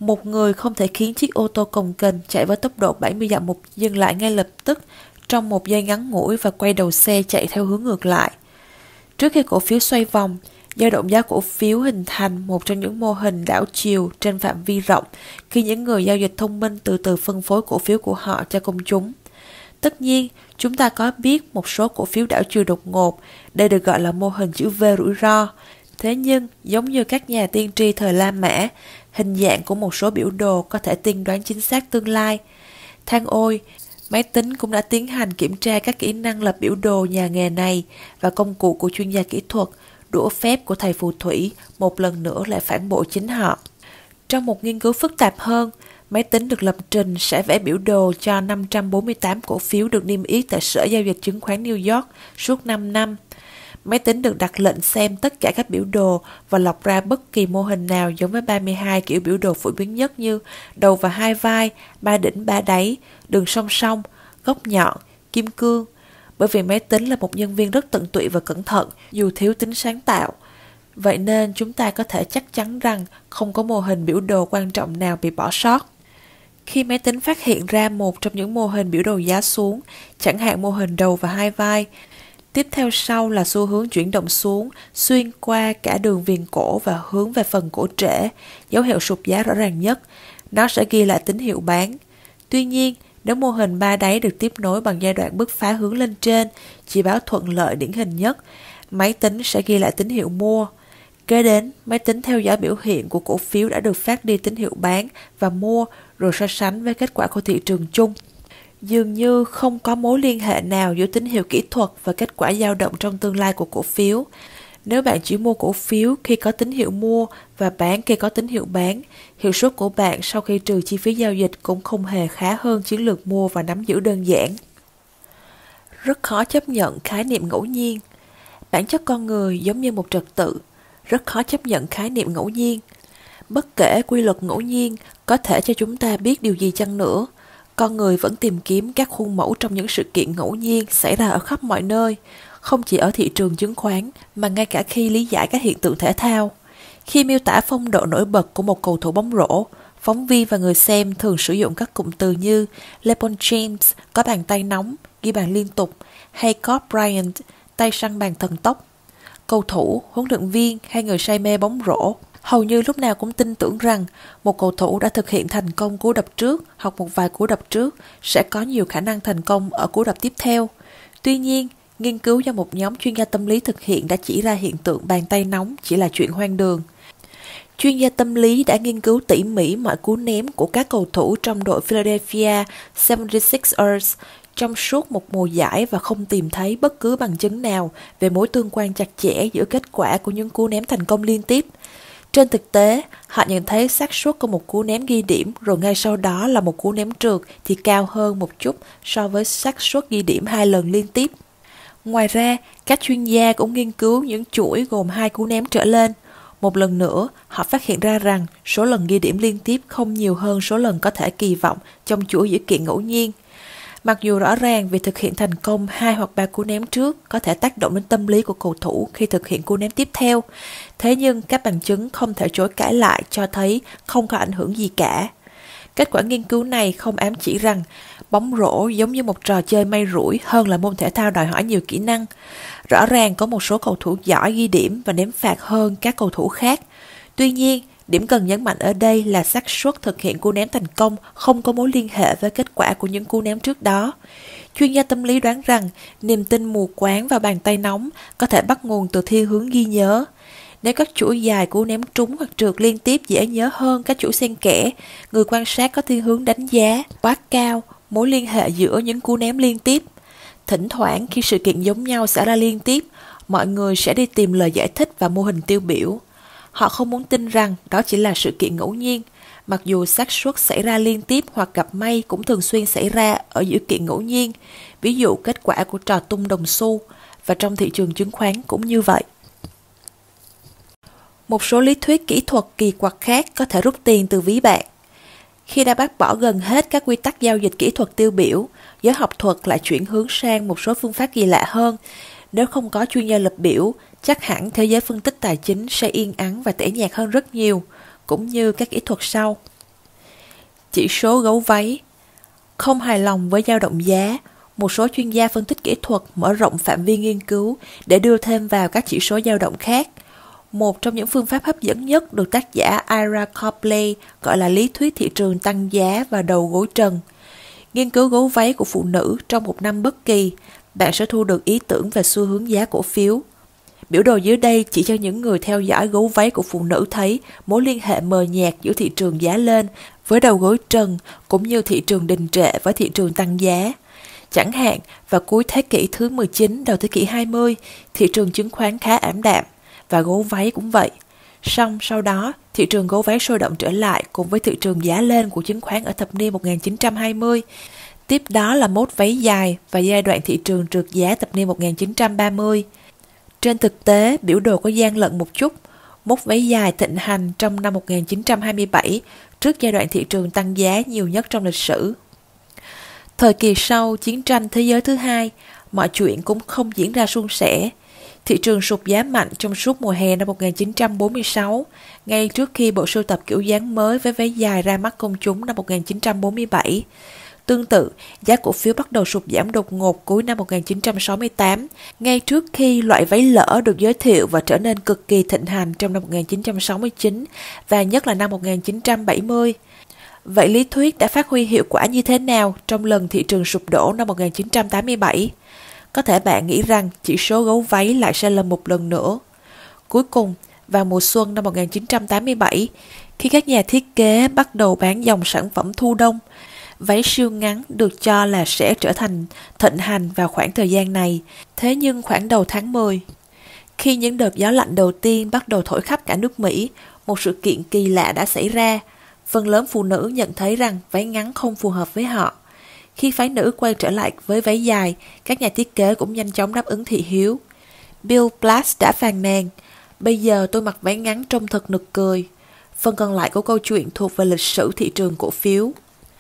Một người không thể khiến chiếc ô tô cồng kềnh chạy với tốc độ bảy mươi dặm một dừng lại ngay lập tức trong một giây ngắn ngủi và quay đầu xe chạy theo hướng ngược lại. Trước khi cổ phiếu xoay vòng, dao động giá cổ phiếu hình thành một trong những mô hình đảo chiều trên phạm vi rộng khi những người giao dịch thông minh từ từ phân phối cổ phiếu của họ cho công chúng. Tất nhiên, chúng ta có biết một số cổ phiếu đảo chiều đột ngột, đây được gọi là mô hình chữ V rủi ro. Thế nhưng, giống như các nhà tiên tri thời La Mã, hình dạng của một số biểu đồ có thể tiên đoán chính xác tương lai. Than ôi, máy tính cũng đã tiến hành kiểm tra các kỹ năng lập biểu đồ nhà nghề này và công cụ của chuyên gia kỹ thuật, đũa phép của thầy phù thủy một lần nữa lại phản bội chính họ. Trong một nghiên cứu phức tạp hơn, máy tính được lập trình sẽ vẽ biểu đồ cho năm trăm bốn mươi tám cổ phiếu được niêm yết tại Sở Giao dịch Chứng khoán New York suốt năm năm. Máy tính được đặt lệnh xem tất cả các biểu đồ và lọc ra bất kỳ mô hình nào giống với ba mươi hai kiểu biểu đồ phổ biến nhất như đầu và hai vai, ba đỉnh ba đáy, đường song song, góc nhọn, kim cương. Bởi vì máy tính là một nhân viên rất tận tụy và cẩn thận, dù thiếu tính sáng tạo. Vậy nên chúng ta có thể chắc chắn rằng không có mô hình biểu đồ quan trọng nào bị bỏ sót. Khi máy tính phát hiện ra một trong những mô hình biểu đồ giá xuống, chẳng hạn mô hình đầu và hai vai, tiếp theo sau là xu hướng chuyển động xuống, xuyên qua cả đường viền cổ và hướng về phần cổ trễ, dấu hiệu sụt giá rõ ràng nhất, nó sẽ ghi lại tín hiệu bán. Tuy nhiên, nếu mô hình ba đáy được tiếp nối bằng giai đoạn bứt phá hướng lên trên, chỉ báo thuận lợi điển hình nhất, máy tính sẽ ghi lại tín hiệu mua. Kế đến, máy tính theo dõi biểu hiện của cổ phiếu đã được phát đi tín hiệu bán và mua rồi so sánh với kết quả của thị trường chung. Dường như không có mối liên hệ nào giữa tín hiệu kỹ thuật và kết quả dao động trong tương lai của cổ phiếu. Nếu bạn chỉ mua cổ phiếu khi có tín hiệu mua và bán khi có tín hiệu bán, hiệu suất của bạn sau khi trừ chi phí giao dịch cũng không hề khá hơn chiến lược mua và nắm giữ đơn giản. Rất khó chấp nhận khái niệm ngẫu nhiên. Bản chất con người giống như một trật tự, rất khó chấp nhận khái niệm ngẫu nhiên. Bất kể quy luật ngẫu nhiên có thể cho chúng ta biết điều gì chăng nữa, con người vẫn tìm kiếm các khuôn mẫu trong những sự kiện ngẫu nhiên xảy ra ở khắp mọi nơi, không chỉ ở thị trường chứng khoán mà ngay cả khi lý giải các hiện tượng thể thao. Khi miêu tả phong độ nổi bật của một cầu thủ bóng rổ, phóng viên và người xem thường sử dụng các cụm từ như LeBron James có bàn tay nóng, ghi bàn liên tục, hay Kobe Bryant tay săn bàn thần tốc. Cầu thủ, huấn luyện viên hay người say mê bóng rổ hầu như lúc nào cũng tin tưởng rằng một cầu thủ đã thực hiện thành công cú đập trước hoặc một vài cú đập trước sẽ có nhiều khả năng thành công ở cú đập tiếp theo. Tuy nhiên, nghiên cứu do một nhóm chuyên gia tâm lý thực hiện đã chỉ ra hiện tượng bàn tay nóng chỉ là chuyện hoang đường. Chuyên gia tâm lý đã nghiên cứu tỉ mỉ mọi cú ném của các cầu thủ trong đội Philadelphia bảy mươi sáu ers trong suốt một mùa giải và không tìm thấy bất cứ bằng chứng nào về mối tương quan chặt chẽ giữa kết quả của những cú ném thành công liên tiếp. Trên thực tế, họ nhận thấy xác suất của một cú ném ghi điểm rồi ngay sau đó là một cú ném trượt thì cao hơn một chút so với xác suất ghi điểm hai lần liên tiếp. Ngoài ra, các chuyên gia cũng nghiên cứu những chuỗi gồm hai cú ném trở lên. Một lần nữa, họ phát hiện ra rằng số lần ghi điểm liên tiếp không nhiều hơn số lần có thể kỳ vọng trong chuỗi dữ kiện ngẫu nhiên. Mặc dù rõ ràng việc thực hiện thành công hai hoặc ba cú ném trước có thể tác động đến tâm lý của cầu thủ khi thực hiện cú ném tiếp theo, thế nhưng các bằng chứng không thể chối cãi lại cho thấy không có ảnh hưởng gì cả. Kết quả nghiên cứu này không ám chỉ rằng bóng rổ giống như một trò chơi may rủi hơn là môn thể thao đòi hỏi nhiều kỹ năng. Rõ ràng có một số cầu thủ giỏi ghi điểm và ném phạt hơn các cầu thủ khác. Tuy nhiên, điểm cần nhấn mạnh ở đây là xác suất thực hiện cú ném thành công không có mối liên hệ với kết quả của những cú ném trước đó. Chuyên gia tâm lý đoán rằng niềm tin mù quáng vào bàn tay nóng có thể bắt nguồn từ thiên hướng ghi nhớ. Nếu các chuỗi dài cú ném trúng hoặc trượt liên tiếp dễ nhớ hơn các chuỗi xen kẽ, người quan sát có thiên hướng đánh giá quá cao mối liên hệ giữa những cú ném liên tiếp. Thỉnh thoảng khi sự kiện giống nhau xảy ra liên tiếp, mọi người sẽ đi tìm lời giải thích và mô hình tiêu biểu. Họ không muốn tin rằng đó chỉ là sự kiện ngẫu nhiên, mặc dù xác suất xảy ra liên tiếp hoặc gặp may cũng thường xuyên xảy ra ở dữ kiện ngẫu nhiên, ví dụ kết quả của trò tung đồng xu, và trong thị trường chứng khoán cũng như vậy. Một số lý thuyết kỹ thuật kỳ quặc khác có thể rút tiền từ ví bạn. Khi đã bác bỏ gần hết các quy tắc giao dịch kỹ thuật tiêu biểu, giới học thuật lại chuyển hướng sang một số phương pháp kỳ lạ hơn. Nếu không có chuyên gia lập biểu, chắc hẳn thế giới phân tích tài chính sẽ yên ắng và tẻ nhạt hơn rất nhiều, cũng như các kỹ thuật sau. Chỉ số gấu váy. Không hài lòng với dao động giá, một số chuyên gia phân tích kỹ thuật mở rộng phạm vi nghiên cứu để đưa thêm vào các chỉ số dao động khác. Một trong những phương pháp hấp dẫn nhất được tác giả Ira Copley gọi là lý thuyết thị trường tăng giá và đầu gối trần. Nghiên cứu gấu váy của phụ nữ trong một năm bất kỳ, bạn sẽ thu được ý tưởng về xu hướng giá cổ phiếu. Biểu đồ dưới đây chỉ cho những người theo dõi gấu váy của phụ nữ thấy mối liên hệ mờ nhạt giữa thị trường giá lên với đầu gối trần cũng như thị trường đình trệ với thị trường tăng giá. Chẳng hạn, vào cuối thế kỷ thứ mười chín, đầu thế kỷ hai mươi, thị trường chứng khoán khá ảm đạm, và gấu váy cũng vậy. Song sau đó, thị trường gấu váy sôi động trở lại cùng với thị trường giá lên của chứng khoán ở thập niên một nghìn chín trăm hai mươi. Tiếp đó là mốt váy dài và giai đoạn thị trường trượt giá thập niên một nghìn chín trăm ba mươi. Trên thực tế, biểu đồ có gian lận một chút. Mốt váy dài thịnh hành trong năm một nghìn chín trăm hai mươi bảy, trước giai đoạn thị trường tăng giá nhiều nhất trong lịch sử. Thời kỳ sau chiến tranh thế giới thứ hai, mọi chuyện cũng không diễn ra suôn sẻ. Thị trường sụt giá mạnh trong suốt mùa hè năm một nghìn chín trăm bốn mươi sáu, ngay trước khi bộ sưu tập kiểu dáng mới với váy dài ra mắt công chúng năm một nghìn chín trăm bốn mươi bảy. Tương tự, giá cổ phiếu bắt đầu sụt giảm đột ngột cuối năm một nghìn chín trăm sáu mươi tám, ngay trước khi loại váy lỡ được giới thiệu và trở nên cực kỳ thịnh hành trong năm một nghìn chín trăm sáu mươi chín và nhất là năm một nghìn chín trăm bảy mươi. Vậy lý thuyết đã phát huy hiệu quả như thế nào trong lần thị trường sụp đổ năm một nghìn chín trăm tám mươi bảy? Có thể bạn nghĩ rằng chỉ số gấu váy lại sai lầm một lần nữa. Cuối cùng, vào mùa xuân năm một nghìn chín trăm tám mươi bảy, khi các nhà thiết kế bắt đầu bán dòng sản phẩm thu đông, váy siêu ngắn được cho là sẽ trở thành thịnh hành vào khoảng thời gian này. Thế nhưng khoảng đầu tháng mười, khi những đợt gió lạnh đầu tiên bắt đầu thổi khắp cả nước Mỹ, một sự kiện kỳ lạ đã xảy ra. Phần lớn phụ nữ nhận thấy rằng váy ngắn không phù hợp với họ. Khi phái nữ quay trở lại với váy dài, các nhà thiết kế cũng nhanh chóng đáp ứng thị hiếu. Bill Blass đã phàn nàn, bây giờ tôi mặc váy ngắn trông thật nực cười. Phần còn lại của câu chuyện thuộc về lịch sử thị trường cổ phiếu.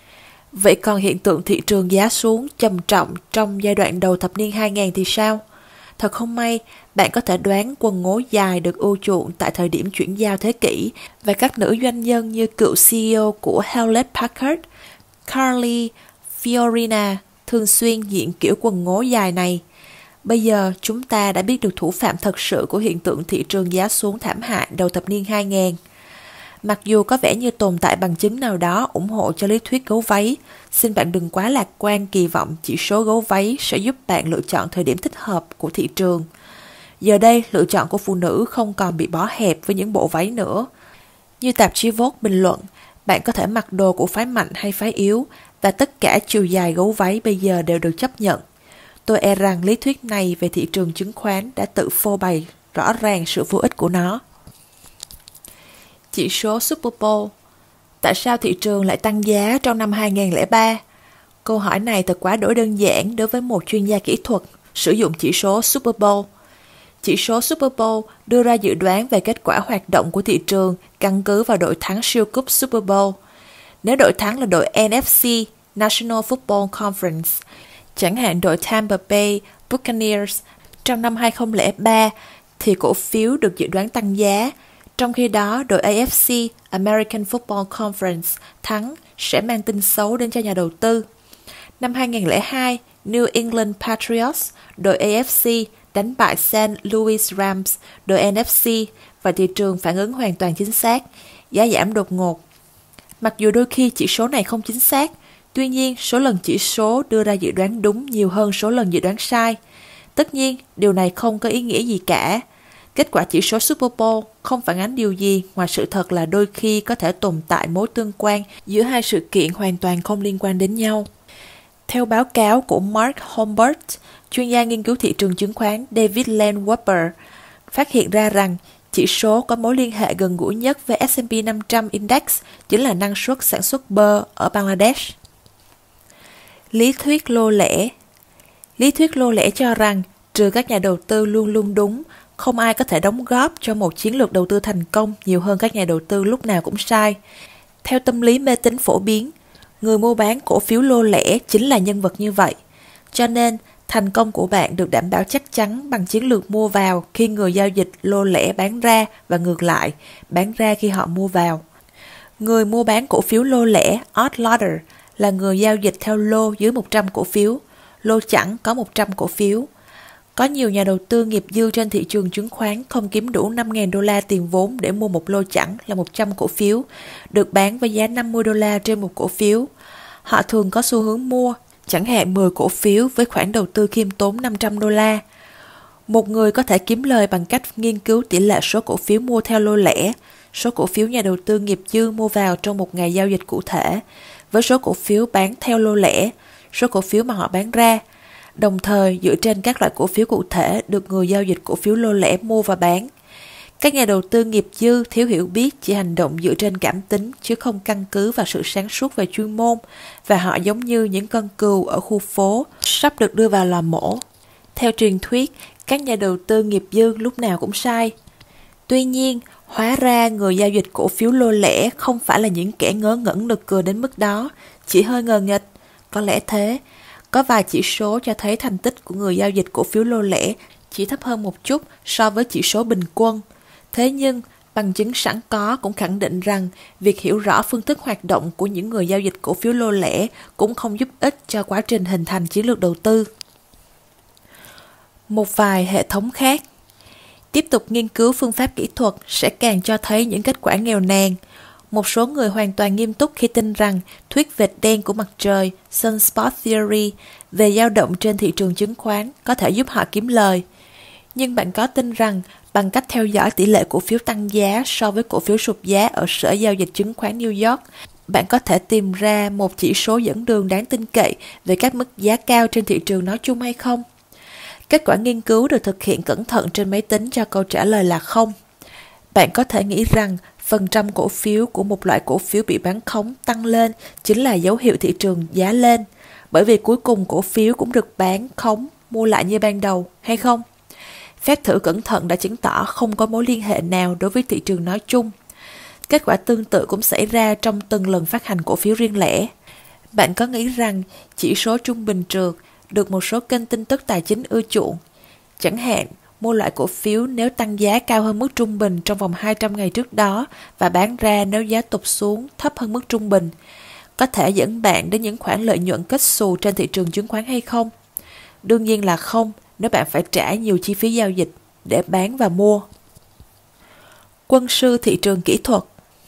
Vậy còn hiện tượng thị trường giá xuống trầm trọng trong giai đoạn đầu thập niên hai nghìn thì sao? Thật không may, bạn có thể đoán quần ngố dài được ưa chuộng tại thời điểm chuyển giao thế kỷ và các nữ doanh nhân như cựu xê e ô của Hewlett Packard, Carly Fiorina thường xuyên diện kiểu quần ngố dài này. Bây giờ chúng ta đã biết được thủ phạm thật sự của hiện tượng thị trường giá xuống thảm hại đầu thập niên hai nghìn. Mặc dù có vẻ như tồn tại bằng chứng nào đó ủng hộ cho lý thuyết gấu váy, xin bạn đừng quá lạc quan kỳ vọng chỉ số gấu váy sẽ giúp bạn lựa chọn thời điểm thích hợp của thị trường. Giờ đây, lựa chọn của phụ nữ không còn bị bó hẹp với những bộ váy nữa. Như tạp chí Vogue bình luận, bạn có thể mặc đồ của phái mạnh hay phái yếu, và tất cả chiều dài gấu váy bây giờ đều được chấp nhận. Tôi e rằng lý thuyết này về thị trường chứng khoán đã tự phô bày rõ ràng sự vô ích của nó. Chỉ số Super Bowl. Tại sao thị trường lại tăng giá trong năm hai nghìn lẻ ba? Câu hỏi này thật quá đỗi đơn giản đối với một chuyên gia kỹ thuật sử dụng chỉ số Super Bowl. Chỉ số Super Bowl đưa ra dự đoán về kết quả hoạt động của thị trường căn cứ vào đội thắng siêu cúp Super Bowl. Nếu đội thắng là đội en ép xê, National Football Conference, chẳng hạn đội Tampa Bay Buccaneers trong năm hai nghìn lẻ ba, thì cổ phiếu được dự đoán tăng giá. Trong khi đó, đội a ép xê, American Football Conference, thắng sẽ mang tin xấu đến cho nhà đầu tư. Năm hai nghìn lẻ hai, New England Patriots, đội a ép xê, đánh bại Saint Louis Rams, đội en ép xê, và thị trường phản ứng hoàn toàn chính xác, giá giảm đột ngột. Mặc dù đôi khi chỉ số này không chính xác, tuy nhiên số lần chỉ số đưa ra dự đoán đúng nhiều hơn số lần dự đoán sai. Tất nhiên, điều này không có ý nghĩa gì cả. Kết quả chỉ số Super Bowl không phản ánh điều gì ngoài sự thật là đôi khi có thể tồn tại mối tương quan giữa hai sự kiện hoàn toàn không liên quan đến nhau. Theo báo cáo của Mark Humbert, chuyên gia nghiên cứu thị trường chứng khoán David Landweber phát hiện ra rằng chỉ số có mối liên hệ gần gũi nhất với ét and pê năm trăm Index chính là năng suất sản xuất bơ ở Bangladesh. Lý thuyết lô lẻ. Lý thuyết lô lẻ cho rằng trừ các nhà đầu tư luôn luôn đúng, không ai có thể đóng góp cho một chiến lược đầu tư thành công nhiều hơn các nhà đầu tư lúc nào cũng sai. Theo tâm lý mê tín phổ biến, người mua bán cổ phiếu lô lẻ chính là nhân vật như vậy. Cho nên, thành công của bạn được đảm bảo chắc chắn bằng chiến lược mua vào khi người giao dịch lô lẻ bán ra và ngược lại, bán ra khi họ mua vào. Người mua bán cổ phiếu lô lẻ odd lotter là người giao dịch theo lô dưới một trăm cổ phiếu, lô chẵn có một trăm cổ phiếu. Có nhiều nhà đầu tư nghiệp dư trên thị trường chứng khoán không kiếm đủ năm nghìn đô la tiền vốn để mua một lô chẵn là một trăm cổ phiếu, được bán với giá năm mươi đô la trên một cổ phiếu. Họ thường có xu hướng mua, chẳng hạn mười cổ phiếu với khoản đầu tư khiêm tốn năm trăm đô la. Một người có thể kiếm lời bằng cách nghiên cứu tỷ lệ số cổ phiếu mua theo lô lẻ, số cổ phiếu nhà đầu tư nghiệp dư mua vào trong một ngày giao dịch cụ thể, với số cổ phiếu bán theo lô lẻ, số cổ phiếu mà họ bán ra. Đồng thời, dựa trên các loại cổ phiếu cụ thể được người giao dịch cổ phiếu lô lẻ mua và bán. Các nhà đầu tư nghiệp dư thiếu hiểu biết chỉ hành động dựa trên cảm tính chứ không căn cứ vào sự sáng suốt về chuyên môn, và họ giống như những con cừu ở khu phố sắp được đưa vào lò mổ. Theo truyền thuyết, các nhà đầu tư nghiệp dư lúc nào cũng sai. Tuy nhiên, hóa ra người giao dịch cổ phiếu lô lẻ không phải là những kẻ ngớ ngẩn nực cười đến mức đó, chỉ hơi ngờ nghệch. Có lẽ thế. Có vài chỉ số cho thấy thành tích của người giao dịch cổ phiếu lô lẻ chỉ thấp hơn một chút so với chỉ số bình quân. Thế nhưng, bằng chứng sẵn có cũng khẳng định rằng việc hiểu rõ phương thức hoạt động của những người giao dịch cổ phiếu lô lẻ cũng không giúp ích cho quá trình hình thành chiến lược đầu tư. Một vài hệ thống khác. Tiếp tục nghiên cứu phương pháp kỹ thuật sẽ càng cho thấy những kết quả nghèo nàn. Một số người hoàn toàn nghiêm túc khi tin rằng thuyết vệt đen của mặt trời, Sunspot Theory, về dao động trên thị trường chứng khoán có thể giúp họ kiếm lời. Nhưng bạn có tin rằng bằng cách theo dõi tỷ lệ cổ phiếu tăng giá so với cổ phiếu sụt giá ở Sở Giao dịch Chứng khoán New York, bạn có thể tìm ra một chỉ số dẫn đường đáng tin cậy về các mức giá cao trên thị trường nói chung hay không? Kết quả nghiên cứu được thực hiện cẩn thận trên máy tính cho câu trả lời là không. Bạn có thể nghĩ rằng phần trăm cổ phiếu của một loại cổ phiếu bị bán khống tăng lên chính là dấu hiệu thị trường giá lên, bởi vì cuối cùng cổ phiếu cũng được bán khống mua lại như ban đầu, hay không? Phép thử cẩn thận đã chứng tỏ không có mối liên hệ nào đối với thị trường nói chung. Kết quả tương tự cũng xảy ra trong từng lần phát hành cổ phiếu riêng lẻ. Bạn có nghĩ rằng chỉ số trung bình trượt được một số kênh tin tức tài chính ưa chuộng? Chẳng hạn, mua loại cổ phiếu nếu tăng giá cao hơn mức trung bình trong vòng hai trăm ngày trước đó và bán ra nếu giá tụt xuống thấp hơn mức trung bình, có thể dẫn bạn đến những khoản lợi nhuận kết xù trên thị trường chứng khoán hay không? Đương nhiên là không, nếu bạn phải trả nhiều chi phí giao dịch để bán và mua. Quân sư thị trường kỹ thuật.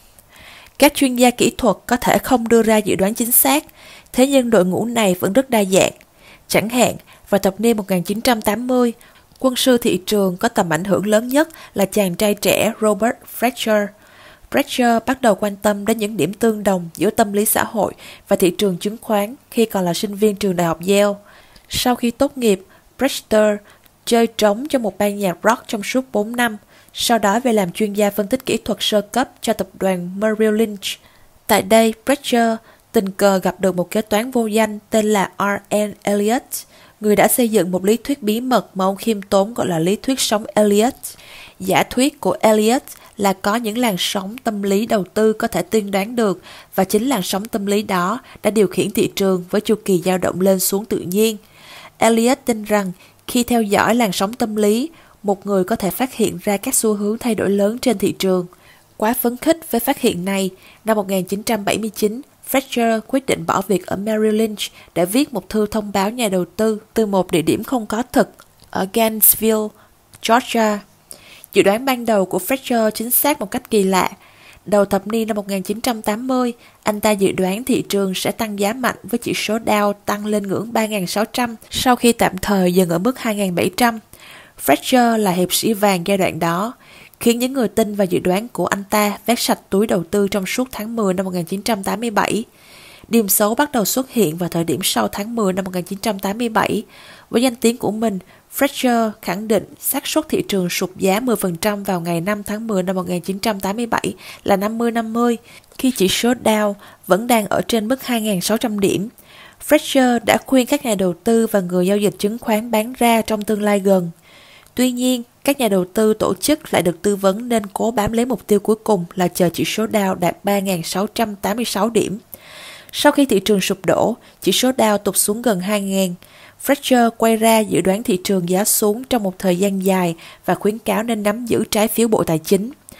Các chuyên gia kỹ thuật có thể không đưa ra dự đoán chính xác, thế nhưng đội ngũ này vẫn rất đa dạng. Chẳng hạn, vào thập niên một nghìn chín trăm tám mươi, quân sư thị trường có tầm ảnh hưởng lớn nhất là chàng trai trẻ Robert Fletcher. Fletcher bắt đầu quan tâm đến những điểm tương đồng giữa tâm lý xã hội và thị trường chứng khoán khi còn là sinh viên trường đại học Yale. Sau khi tốt nghiệp, Fletcher chơi trống cho một ban nhạc rock trong suốt bốn năm, sau đó về làm chuyên gia phân tích kỹ thuật sơ cấp cho tập đoàn Merrill Lynch. Tại đây, Fletcher tình cờ gặp được một kế toán vô danh tên là R N Elliott, người đã xây dựng một lý thuyết bí mật mà ông khiêm tốn gọi là lý thuyết sóng Elliott. Giả thuyết của Elliott là có những làn sóng tâm lý đầu tư có thể tiên đoán được, và chính làn sóng tâm lý đó đã điều khiển thị trường với chu kỳ dao động lên xuống tự nhiên. Elliott tin rằng khi theo dõi làn sóng tâm lý, một người có thể phát hiện ra các xu hướng thay đổi lớn trên thị trường. Quá phấn khích với phát hiện này, năm một nghìn chín trăm bảy mươi chín, Fletcher quyết định bỏ việc ở Merrill Lynch để viết một thư thông báo nhà đầu tư từ một địa điểm không có thực ở Gainesville, Georgia. Dự đoán ban đầu của Fletcher chính xác một cách kỳ lạ. Đầu thập niên năm một nghìn chín trăm tám mươi, anh ta dự đoán thị trường sẽ tăng giá mạnh với chỉ số Dow tăng lên ngưỡng ba nghìn sáu trăm sau khi tạm thời dừng ở mức hai nghìn bảy trăm. Fletcher là hiệp sĩ vàng giai đoạn đó, khiến những người tin vào dự đoán của anh ta vét sạch túi đầu tư trong suốt tháng mười năm một nghìn chín trăm tám mươi bảy. Điểm xấu bắt đầu xuất hiện vào thời điểm sau tháng mười năm một nghìn chín trăm tám mươi bảy. Với danh tiếng của mình, Fletcher khẳng định xác suất thị trường sụt giá mười phần trăm vào ngày năm tháng mười năm một nghìn chín trăm tám mươi bảy là năm mươi năm mươi, khi chỉ số Dow vẫn đang ở trên mức hai nghìn sáu trăm điểm. Fletcher đã khuyên các nhà đầu tư và người giao dịch chứng khoán bán ra trong tương lai gần. Tuy nhiên, các nhà đầu tư tổ chức lại được tư vấn nên cố bám lấy mục tiêu cuối cùng là chờ chỉ số Dow đạt ba nghìn sáu trăm tám mươi sáu điểm. Sau khi thị trường sụp đổ, chỉ số Dow tụt xuống gần hai nghìn. Fletcher quay ra dự đoán thị trường giá xuống trong một thời gian dài và khuyến cáo nên nắm giữ trái phiếu Bộ Tài chính.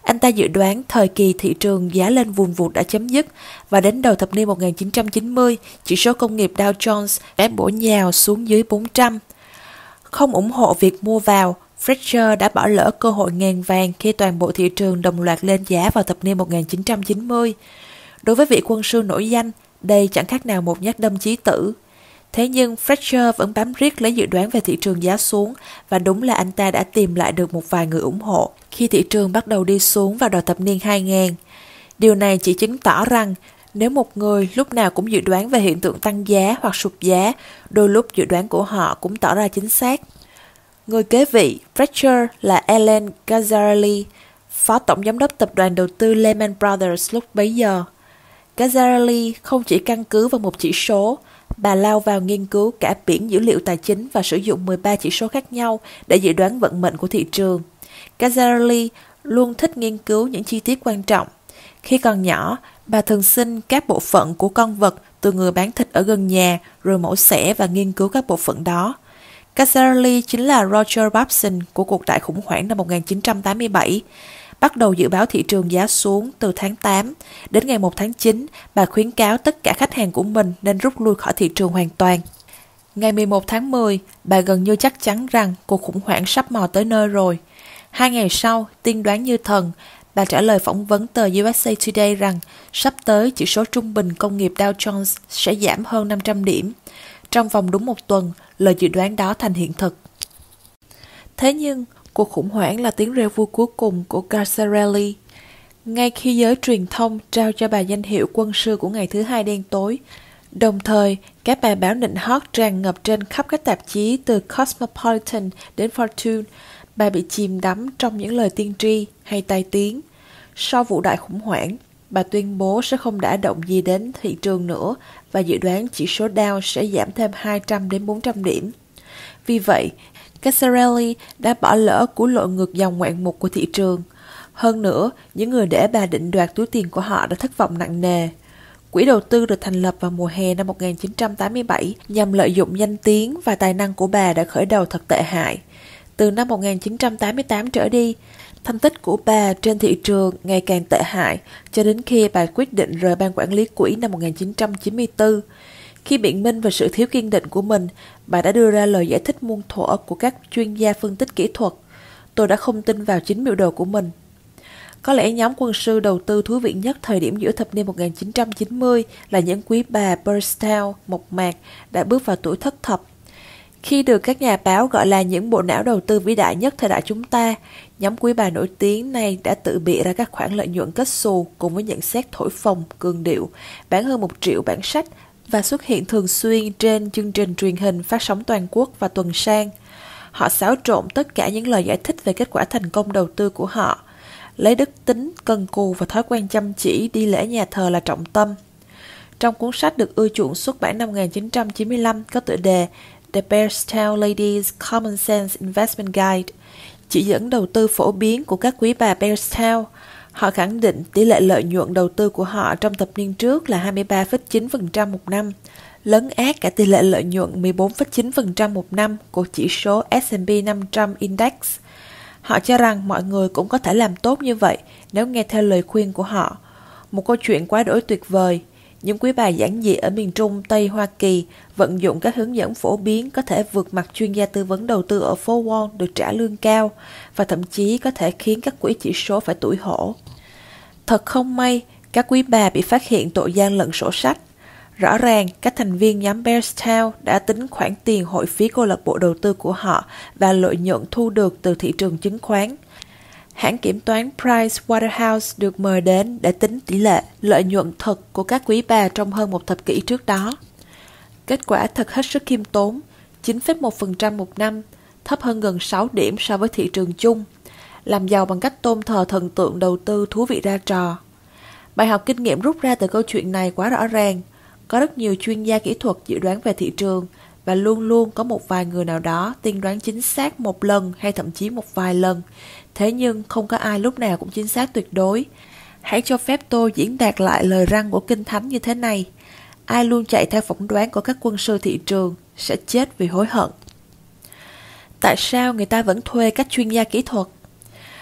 Anh ta dự đoán thời kỳ thị trường giá lên vùn vụt đã chấm dứt và đến đầu thập niên một nghìn chín trăm chín mươi, chỉ số công nghiệp Dow Jones đã bổ nhào xuống dưới bốn trăm. Không ủng hộ việc mua vào, Fletcher đã bỏ lỡ cơ hội ngàn vàng khi toàn bộ thị trường đồng loạt lên giá vào thập niên một nghìn chín trăm chín mươi. Đối với vị quân sư nổi danh, đây chẳng khác nào một nhát đâm chí tử. Thế nhưng Fletcher vẫn bám riết lấy dự đoán về thị trường giá xuống, và đúng là anh ta đã tìm lại được một vài người ủng hộ khi thị trường bắt đầu đi xuống vào đầu thập niên hai nghìn. Điều này chỉ chứng tỏ rằng nếu một người lúc nào cũng dự đoán về hiện tượng tăng giá hoặc sụt giá, đôi lúc dự đoán của họ cũng tỏ ra chính xác. Người kế vị Fletcher là Ellen Gazzarelli, phó tổng giám đốc tập đoàn đầu tư Lehman Brothers lúc bấy giờ. Gazzarelli không chỉ căn cứ vào một chỉ số, bà lao vào nghiên cứu cả biển dữ liệu tài chính và sử dụng mười ba chỉ số khác nhau để dự đoán vận mệnh của thị trường. Gazzarelli luôn thích nghiên cứu những chi tiết quan trọng. Khi còn nhỏ, bà thường xin các bộ phận của con vật từ người bán thịt ở gần nhà, rồi mổ xẻ và nghiên cứu các bộ phận đó. Gazzarelli chính là Roger Babson của cuộc đại khủng hoảng năm một nghìn chín trăm tám mươi bảy. Bắt đầu dự báo thị trường giá xuống từ tháng tám. Đến ngày một tháng chín, bà khuyến cáo tất cả khách hàng của mình nên rút lui khỏi thị trường hoàn toàn. Ngày mười một tháng mười, bà gần như chắc chắn rằng cuộc khủng hoảng sắp mò tới nơi rồi. Hai ngày sau, tiên đoán như thần, bà trả lời phỏng vấn tờ u ét a Today rằng sắp tới chỉ số trung bình công nghiệp Dow Jones sẽ giảm hơn năm trăm điểm. Trong vòng đúng một tuần, lời dự đoán đó thành hiện thực. Thế nhưng, cuộc khủng hoảng là tiếng reo vui cuối cùng của Gazzarelli. Ngay khi giới truyền thông trao cho bà danh hiệu quân sư của ngày thứ hai đen tối, đồng thời các bài báo nịnh hót tràn ngập trên khắp các tạp chí từ Cosmopolitan đến Fortune, bà bị chìm đắm trong những lời tiên tri hay tai tiếng. Sau vụ đại khủng hoảng, bà tuyên bố sẽ không đả động gì đến thị trường nữa và dự đoán chỉ số Dow sẽ giảm thêm hai trăm đến bốn trăm điểm. Vì vậy, Gazzarelli đã bỏ lỡ cú lội ngược dòng ngoạn mục của thị trường. Hơn nữa, những người để bà định đoạt túi tiền của họ đã thất vọng nặng nề. Quỹ đầu tư được thành lập vào mùa hè năm một nghìn chín trăm tám mươi bảy nhằm lợi dụng danh tiếng và tài năng của bà đã khởi đầu thật tệ hại. Từ năm một nghìn chín trăm tám mươi tám trở đi, thành tích của bà trên thị trường ngày càng tệ hại cho đến khi bà quyết định rời ban quản lý quỹ năm một nghìn chín trăm chín mươi tư. Khi biện minh về sự thiếu kiên định của mình, bà đã đưa ra lời giải thích muôn thuở của các chuyên gia phân tích kỹ thuật. Tôi đã không tin vào chính biểu đồ của mình. Có lẽ nhóm quân sư đầu tư thú vị nhất thời điểm giữa thập niên một nghìn chín trăm chín mươi là những quý bà Burstow, mộc mạc, đã bước vào tuổi thất thập. Khi được các nhà báo gọi là những bộ não đầu tư vĩ đại nhất thời đại chúng ta, nhóm quý bà nổi tiếng này đã tự bịa ra các khoản lợi nhuận kết xù cùng với nhận xét thổi phồng, cường điệu, bán hơn một triệu bản sách và xuất hiện thường xuyên trên chương trình truyền hình phát sóng toàn quốc và tuần sang. Họ xáo trộn tất cả những lời giải thích về kết quả thành công đầu tư của họ, lấy đức tính, cần cù và thói quen chăm chỉ đi lễ nhà thờ là trọng tâm. Trong cuốn sách được ưa chuộng xuất bản năm một nghìn chín trăm chín mươi lăm có tựa đề The Burstow Ladies Common Sense Investment Guide, chỉ dẫn đầu tư phổ biến của các quý bà Burstow, họ khẳng định tỷ lệ lợi nhuận đầu tư của họ trong thập niên trước là hai mươi ba phẩy chín phần trăm một năm, lấn át cả tỷ lệ lợi nhuận mười bốn phẩy chín phần trăm một năm của chỉ số S and P năm trăm Index. Họ cho rằng mọi người cũng có thể làm tốt như vậy nếu nghe theo lời khuyên của họ. Một câu chuyện quá đỗi tuyệt vời. Những quý bà giản dị ở miền Trung, Tây Hoa Kỳ vận dụng các hướng dẫn phổ biến có thể vượt mặt chuyên gia tư vấn đầu tư ở phố Wall được trả lương cao và thậm chí có thể khiến các quỹ chỉ số phải tủi hổ. Thật không may, các quý bà bị phát hiện tội gian lận sổ sách. Rõ ràng, các thành viên nhóm Burstow đã tính khoản tiền hội phí câu lạc bộ đầu tư của họ và lợi nhuận thu được từ thị trường chứng khoán. Hãng kiểm toán Pricewaterhouse được mời đến để tính tỷ lệ lợi nhuận thực của các quý bà trong hơn một thập kỷ trước đó. Kết quả thật hết sức khiêm tốn, chín phẩy một phần trăm một năm, thấp hơn gần sáu điểm so với thị trường chung, làm giàu bằng cách tôn thờ thần tượng đầu tư thú vị ra trò. Bài học kinh nghiệm rút ra từ câu chuyện này quá rõ ràng. Có rất nhiều chuyên gia kỹ thuật dự đoán về thị trường và luôn luôn có một vài người nào đó tiên đoán chính xác một lần hay thậm chí một vài lần. Thế nhưng không có ai lúc nào cũng chính xác tuyệt đối. Hãy cho phép tôi diễn đạt lại lời răn của Kinh Thánh như thế này. Ai luôn chạy theo phỏng đoán của các quân sư thị trường sẽ chết vì hối hận. Tại sao người ta vẫn thuê các chuyên gia kỹ thuật?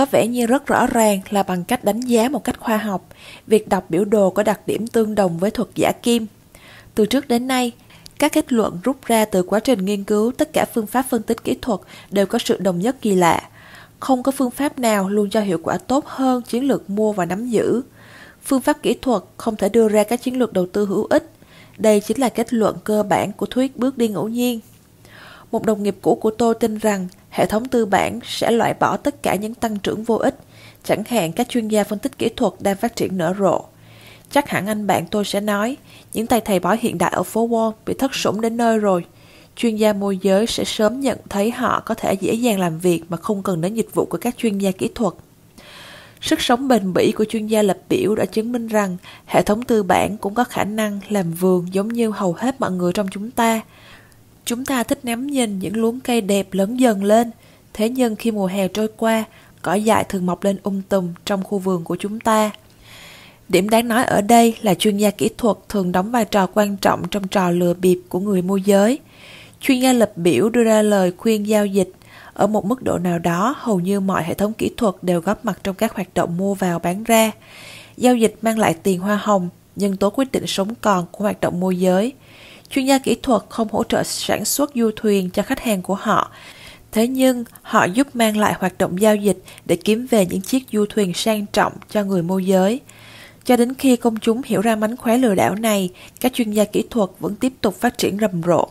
có vẻ như rất rõ ràng là bằng cách đánh giá một cách khoa học, việc đọc biểu đồ có đặc điểm tương đồng với thuật giả kim. Từ trước đến nay, các kết luận rút ra từ quá trình nghiên cứu tất cả phương pháp phân tích kỹ thuật đều có sự đồng nhất kỳ lạ. Không có phương pháp nào luôn cho hiệu quả tốt hơn chiến lược mua và nắm giữ. Phương pháp kỹ thuật không thể đưa ra các chiến lược đầu tư hữu ích. Đây chính là kết luận cơ bản của thuyết bước đi ngẫu nhiên. Một đồng nghiệp cũ của tôi tin rằng hệ thống tư bản sẽ loại bỏ tất cả những tăng trưởng vô ích, chẳng hạn các chuyên gia phân tích kỹ thuật đang phát triển nở rộ. Chắc hẳn anh bạn tôi sẽ nói, những tay thầy bói hiện đại ở phố Wall bị thất sủng đến nơi rồi. Chuyên gia môi giới sẽ sớm nhận thấy họ có thể dễ dàng làm việc mà không cần đến dịch vụ của các chuyên gia kỹ thuật. Sức sống bền bỉ của chuyên gia lập biểu đã chứng minh rằng hệ thống tư bản cũng có khả năng làm vườn giống như hầu hết mọi người trong chúng ta. Chúng ta thích ngắm nhìn những luống cây đẹp lớn dần lên, thế nhưng khi mùa hè trôi qua, cỏ dại thường mọc lên um tùm trong khu vườn của chúng ta. Điểm đáng nói ở đây là chuyên gia kỹ thuật thường đóng vai trò quan trọng trong trò lừa bịp của người môi giới. Chuyên gia lập biểu đưa ra lời khuyên giao dịch. Ở một mức độ nào đó, hầu như mọi hệ thống kỹ thuật đều góp mặt trong các hoạt động mua vào bán ra. Giao dịch mang lại tiền hoa hồng, nhân tố quyết định sống còn của hoạt động môi giới. Chuyên gia kỹ thuật không hỗ trợ sản xuất du thuyền cho khách hàng của họ, thế nhưng họ giúp mang lại hoạt động giao dịch để kiếm về những chiếc du thuyền sang trọng cho người môi giới. Cho đến khi công chúng hiểu ra mánh khóe lừa đảo này, các chuyên gia kỹ thuật vẫn tiếp tục phát triển rầm rộ.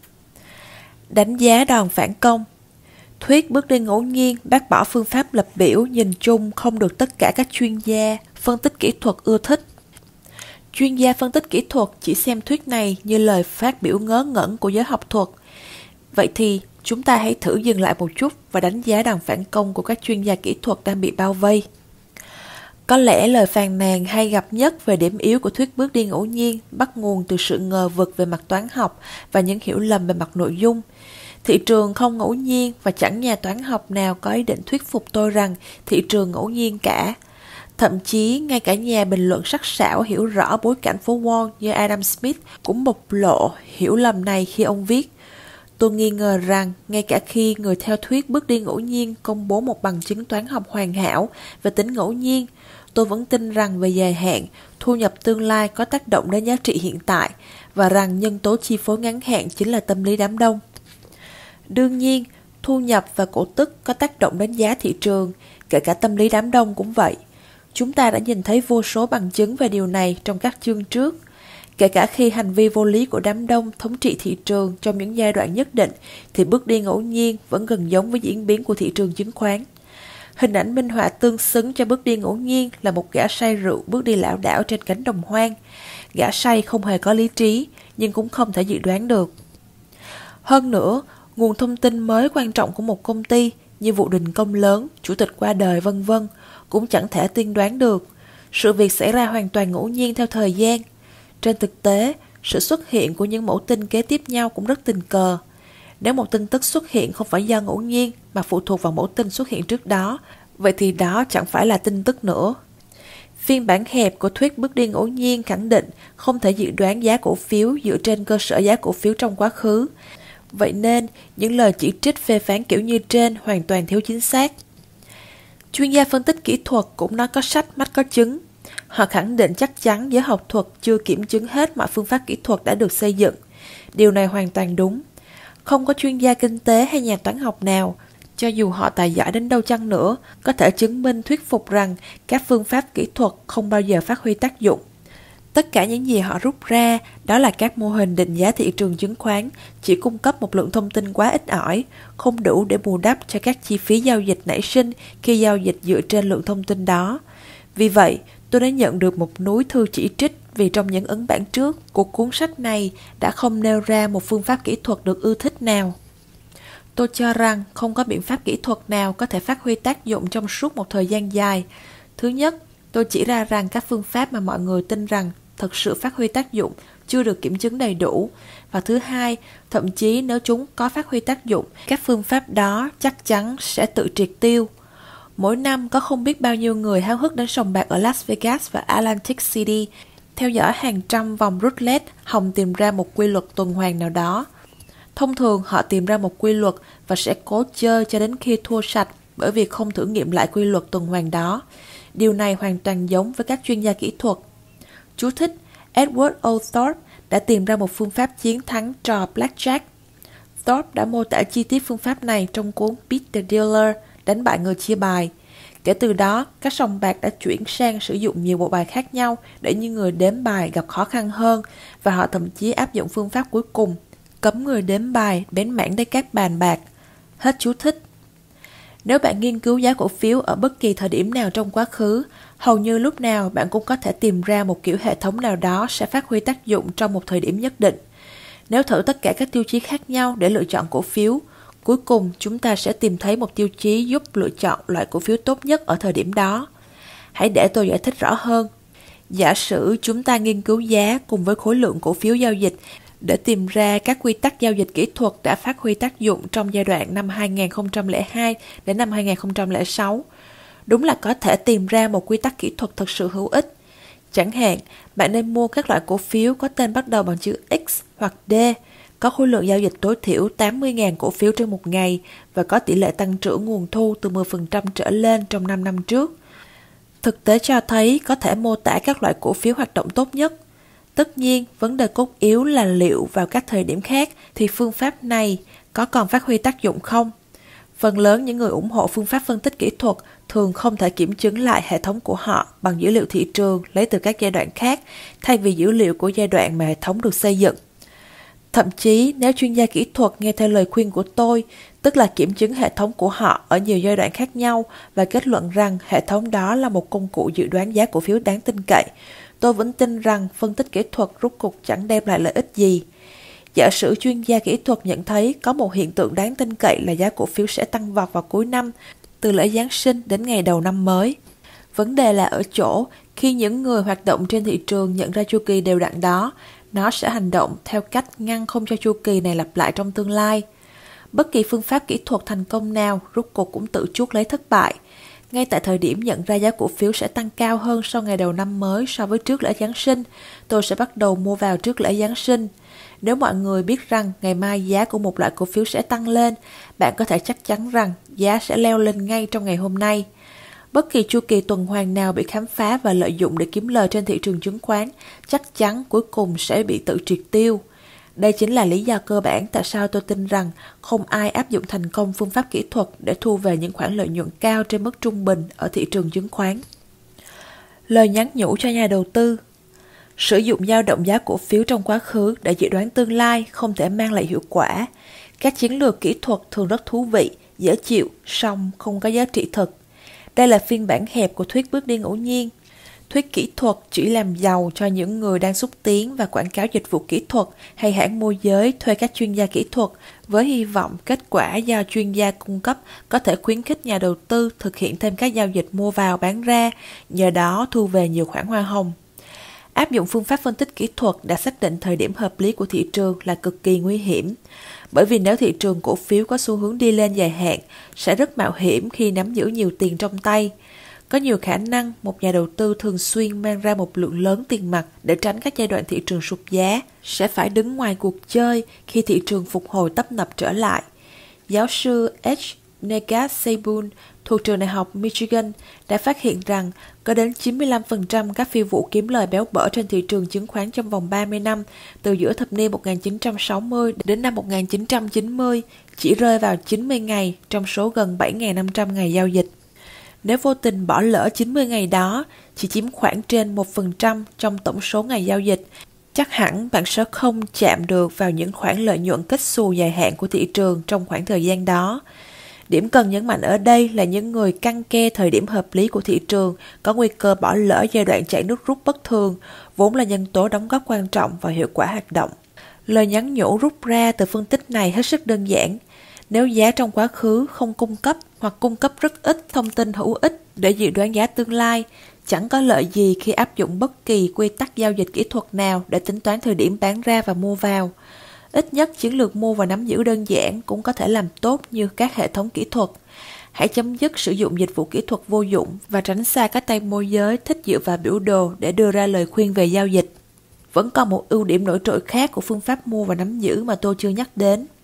Đánh giá đòn phản công. Thuyết bước đi ngẫu nhiên bác bỏ phương pháp lập biểu nhìn chung không được tất cả các chuyên gia phân tích kỹ thuật ưa thích. Chuyên gia phân tích kỹ thuật chỉ xem thuyết này như lời phát biểu ngớ ngẩn của giới học thuật. Vậy thì chúng ta hãy thử dừng lại một chút và đánh giá đòn phản công của các chuyên gia kỹ thuật đang bị bao vây. Có lẽ lời phàn nàn hay gặp nhất về điểm yếu của thuyết bước đi ngẫu nhiên bắt nguồn từ sự ngờ vực về mặt toán học và những hiểu lầm về mặt nội dung. Thị trường không ngẫu nhiên và chẳng nhà toán học nào có ý định thuyết phục tôi rằng thị trường ngẫu nhiên cả. Thậm chí, ngay cả nhà bình luận sắc sảo hiểu rõ bối cảnh phố Wall như Adam Smith cũng bộc lộ hiểu lầm này khi ông viết: Tôi nghi ngờ rằng, ngay cả khi người theo thuyết bước đi ngẫu nhiên công bố một bằng chứng toán học hoàn hảo về tính ngẫu nhiên, tôi vẫn tin rằng về dài hạn, thu nhập tương lai có tác động đến giá trị hiện tại và rằng nhân tố chi phối ngắn hạn chính là tâm lý đám đông. Đương nhiên, thu nhập và cổ tức có tác động đến giá thị trường, kể cả tâm lý đám đông cũng vậy. Chúng ta đã nhìn thấy vô số bằng chứng về điều này trong các chương trước. Kể cả khi hành vi vô lý của đám đông thống trị thị trường trong những giai đoạn nhất định, thì bước đi ngẫu nhiên vẫn gần giống với diễn biến của thị trường chứng khoán. Hình ảnh minh họa tương xứng cho bước đi ngẫu nhiên là một gã say rượu bước đi lảo đảo trên cánh đồng hoang. Gã say không hề có lý trí, nhưng cũng không thể dự đoán được. Hơn nữa, nguồn thông tin mới quan trọng của một công ty như vụ đình công lớn, chủ tịch qua đời vân vân cũng chẳng thể tiên đoán được. Sự việc xảy ra hoàn toàn ngẫu nhiên theo thời gian. Trên thực tế, sự xuất hiện của những mẫu tin kế tiếp nhau cũng rất tình cờ. Nếu một tin tức xuất hiện không phải do ngẫu nhiên mà phụ thuộc vào mẫu tin xuất hiện trước đó, vậy thì đó chẳng phải là tin tức nữa. Phiên bản hẹp của thuyết bước đi ngẫu nhiên khẳng định không thể dự đoán giá cổ phiếu dựa trên cơ sở giá cổ phiếu trong quá khứ. Vậy nên, những lời chỉ trích phê phán kiểu như trên hoàn toàn thiếu chính xác. Chuyên gia phân tích kỹ thuật cũng nói có sách mắt có chứng. Họ khẳng định chắc chắn giới học thuật chưa kiểm chứng hết mọi phương pháp kỹ thuật đã được xây dựng. Điều này hoàn toàn đúng. Không có chuyên gia kinh tế hay nhà toán học nào, cho dù họ tài giỏi đến đâu chăng nữa, có thể chứng minh thuyết phục rằng các phương pháp kỹ thuật không bao giờ phát huy tác dụng. Tất cả những gì họ rút ra đó là các mô hình định giá thị trường chứng khoán chỉ cung cấp một lượng thông tin quá ít ỏi, không đủ để bù đắp cho các chi phí giao dịch nảy sinh khi giao dịch dựa trên lượng thông tin đó. Vì vậy, tôi đã nhận được một núi thư chỉ trích vì trong những ấn bản trước của cuốn sách này đã không nêu ra một phương pháp kỹ thuật được ưa thích nào. Tôi cho rằng không có biện pháp kỹ thuật nào có thể phát huy tác dụng trong suốt một thời gian dài. Thứ nhất, tôi chỉ ra rằng các phương pháp mà mọi người tin rằng thực sự phát huy tác dụng chưa được kiểm chứng đầy đủ. Và thứ hai, thậm chí nếu chúng có phát huy tác dụng, các phương pháp đó chắc chắn sẽ tự triệt tiêu. Mỗi năm có không biết bao nhiêu người háo hức đến sòng bạc ở Las Vegas và Atlantic City, theo dõi hàng trăm vòng roulette hòng tìm ra một quy luật tuần hoàn nào đó. Thông thường họ tìm ra một quy luật và sẽ cố chơi cho đến khi thua sạch bởi vì không thử nghiệm lại quy luật tuần hoàn đó. Điều này hoàn toàn giống với các chuyên gia kỹ thuật. Chú thích: Edward O. Thorp đã tìm ra một phương pháp chiến thắng trò Blackjack. Thorp đã mô tả chi tiết phương pháp này trong cuốn Beat the Dealer, đánh bại người chia bài. Kể từ đó, các sòng bạc đã chuyển sang sử dụng nhiều bộ bài khác nhau để những người đếm bài gặp khó khăn hơn, và họ thậm chí áp dụng phương pháp cuối cùng, cấm người đếm bài bén mảng đến các bàn bạc. Hết chú thích. Nếu bạn nghiên cứu giá cổ phiếu ở bất kỳ thời điểm nào trong quá khứ, hầu như lúc nào bạn cũng có thể tìm ra một kiểu hệ thống nào đó sẽ phát huy tác dụng trong một thời điểm nhất định. Nếu thử tất cả các tiêu chí khác nhau để lựa chọn cổ phiếu, cuối cùng chúng ta sẽ tìm thấy một tiêu chí giúp lựa chọn loại cổ phiếu tốt nhất ở thời điểm đó. Hãy để tôi giải thích rõ hơn. Giả sử chúng ta nghiên cứu giá cùng với khối lượng cổ phiếu giao dịch để tìm ra các quy tắc giao dịch kỹ thuật đã phát huy tác dụng trong giai đoạn năm hai nghìn không trăm lẻ hai đến năm hai nghìn không trăm lẻ sáu. Đúng là có thể tìm ra một quy tắc kỹ thuật thực sự hữu ích. Chẳng hạn, bạn nên mua các loại cổ phiếu có tên bắt đầu bằng chữ X hoặc D, có khối lượng giao dịch tối thiểu tám mươi nghìn cổ phiếu trên một ngày và có tỷ lệ tăng trưởng nguồn thu từ mười phần trăm trở lên trong năm năm trước. Thực tế cho thấy có thể mô tả các loại cổ phiếu hoạt động tốt nhất. Tất nhiên, vấn đề cốt yếu là liệu vào các thời điểm khác thì phương pháp này có còn phát huy tác dụng không? Phần lớn những người ủng hộ phương pháp phân tích kỹ thuật thường không thể kiểm chứng lại hệ thống của họ bằng dữ liệu thị trường lấy từ các giai đoạn khác, thay vì dữ liệu của giai đoạn mà hệ thống được xây dựng. Thậm chí, nếu chuyên gia kỹ thuật nghe theo lời khuyên của tôi, tức là kiểm chứng hệ thống của họ ở nhiều giai đoạn khác nhau và kết luận rằng hệ thống đó là một công cụ dự đoán giá cổ phiếu đáng tin cậy, tôi vẫn tin rằng phân tích kỹ thuật rốt cuộc chẳng đem lại lợi ích gì. Giả sử chuyên gia kỹ thuật nhận thấy có một hiện tượng đáng tin cậy là giá cổ phiếu sẽ tăng vọt vào cuối năm, từ lễ Giáng sinh đến ngày đầu năm mới. Vấn đề là ở chỗ, khi những người hoạt động trên thị trường nhận ra chu kỳ đều đặn đó, nó sẽ hành động theo cách ngăn không cho chu kỳ này lặp lại trong tương lai. Bất kỳ phương pháp kỹ thuật thành công nào rốt cuộc cũng tự chuốc lấy thất bại. Ngay tại thời điểm nhận ra giá cổ phiếu sẽ tăng cao hơn sau ngày đầu năm mới so với trước lễ Giáng sinh, tôi sẽ bắt đầu mua vào trước lễ Giáng sinh. Nếu mọi người biết rằng ngày mai giá của một loại cổ phiếu sẽ tăng lên, bạn có thể chắc chắn rằng giá sẽ leo lên ngay trong ngày hôm nay. Bất kỳ chu kỳ tuần hoàn nào bị khám phá và lợi dụng để kiếm lời trên thị trường chứng khoán chắc chắn cuối cùng sẽ bị tự triệt tiêu. Đây chính là lý do cơ bản tại sao tôi tin rằng không ai áp dụng thành công phương pháp kỹ thuật để thu về những khoản lợi nhuận cao trên mức trung bình ở thị trường chứng khoán. Lời nhắn nhủ cho nhà đầu tư: sử dụng dao động giá cổ phiếu trong quá khứ để dự đoán tương lai không thể mang lại hiệu quả. Các chiến lược kỹ thuật thường rất thú vị, dễ chịu, song không có giá trị thực. Đây là phiên bản hẹp của thuyết bước đi ngẫu nhiên. Thuyết kỹ thuật chỉ làm giàu cho những người đang xúc tiến và quảng cáo dịch vụ kỹ thuật hay hãng môi giới thuê các chuyên gia kỹ thuật với hy vọng kết quả do chuyên gia cung cấp có thể khuyến khích nhà đầu tư thực hiện thêm các giao dịch mua vào bán ra, nhờ đó thu về nhiều khoản hoa hồng. Áp dụng phương pháp phân tích kỹ thuật đã xác định thời điểm hợp lý của thị trường là cực kỳ nguy hiểm. Bởi vì nếu thị trường cổ phiếu có xu hướng đi lên dài hạn, sẽ rất mạo hiểm khi nắm giữ nhiều tiền trong tay. Có nhiều khả năng một nhà đầu tư thường xuyên mang ra một lượng lớn tiền mặt để tránh các giai đoạn thị trường sụt giá, sẽ phải đứng ngoài cuộc chơi khi thị trường phục hồi tấp nập trở lại. Giáo sư H. Negasebun thuộc trường đại học Michigan đã phát hiện rằng có đến chín mươi lăm phần trăm các phi vụ kiếm lời béo bở trên thị trường chứng khoán trong vòng ba mươi năm, từ giữa thập niên một nghìn chín trăm sáu mươi đến năm một nghìn chín trăm chín mươi, chỉ rơi vào chín mươi ngày trong số gần bảy nghìn năm trăm ngày giao dịch. Nếu vô tình bỏ lỡ chín mươi ngày đó, chỉ chiếm khoảng trên một phần trăm trong tổng số ngày giao dịch, chắc hẳn bạn sẽ không chạm được vào những khoản lợi nhuận kết xù dài hạn của thị trường trong khoảng thời gian đó. Điểm cần nhấn mạnh ở đây là những người căn ke thời điểm hợp lý của thị trường có nguy cơ bỏ lỡ giai đoạn chảy nước rút bất thường, vốn là nhân tố đóng góp quan trọng vào hiệu quả hoạt động. Lời nhắn nhủ rút ra từ phân tích này hết sức đơn giản. Nếu giá trong quá khứ không cung cấp hoặc cung cấp rất ít thông tin hữu ích để dự đoán giá tương lai, chẳng có lợi gì khi áp dụng bất kỳ quy tắc giao dịch kỹ thuật nào để tính toán thời điểm bán ra và mua vào. Ít nhất chiến lược mua và nắm giữ đơn giản cũng có thể làm tốt như các hệ thống kỹ thuật. Hãy chấm dứt sử dụng dịch vụ kỹ thuật vô dụng và tránh xa các tay môi giới thích dựa vào biểu đồ để đưa ra lời khuyên về giao dịch. Vẫn còn một ưu điểm nổi trội khác của phương pháp mua và nắm giữ mà tôi chưa nhắc đến.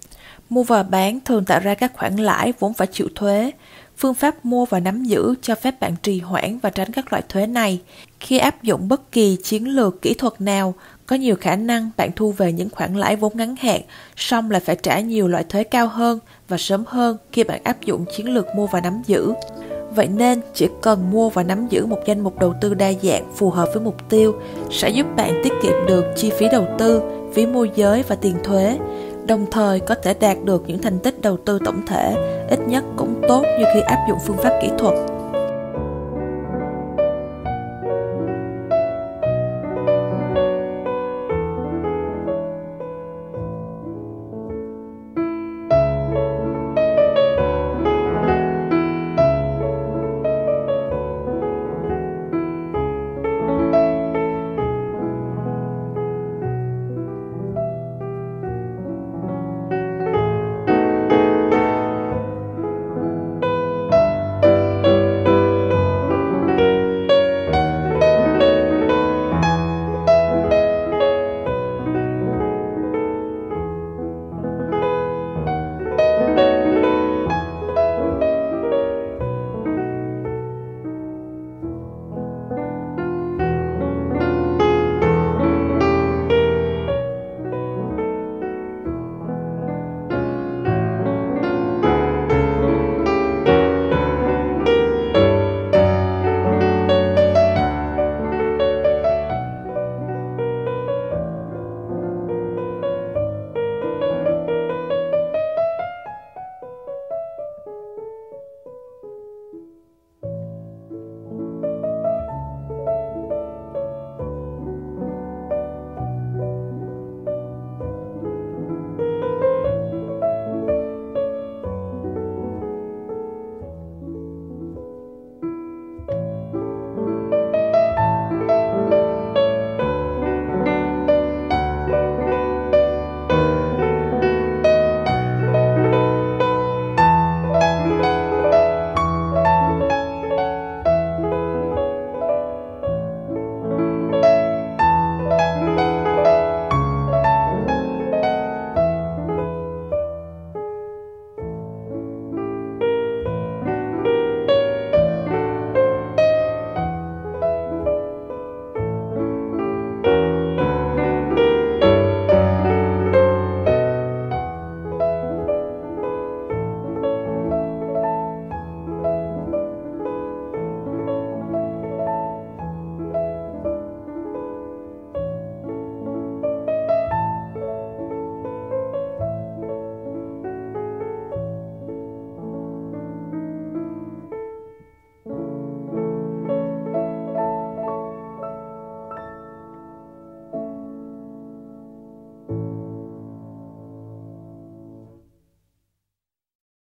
Mua và bán thường tạo ra các khoản lãi vốn phải chịu thuế. Phương pháp mua và nắm giữ cho phép bạn trì hoãn và tránh các loại thuế này. Khi áp dụng bất kỳ chiến lược kỹ thuật nào, có nhiều khả năng bạn thu về những khoản lãi vốn ngắn hạn, song lại phải trả nhiều loại thuế cao hơn và sớm hơn khi bạn áp dụng chiến lược mua và nắm giữ. Vậy nên, chỉ cần mua và nắm giữ một danh mục đầu tư đa dạng phù hợp với mục tiêu sẽ giúp bạn tiết kiệm được chi phí đầu tư, phí môi giới và tiền thuế, đồng thời có thể đạt được những thành tích đầu tư tổng thể ít nhất cũng tốt như khi áp dụng phương pháp kỹ thuật.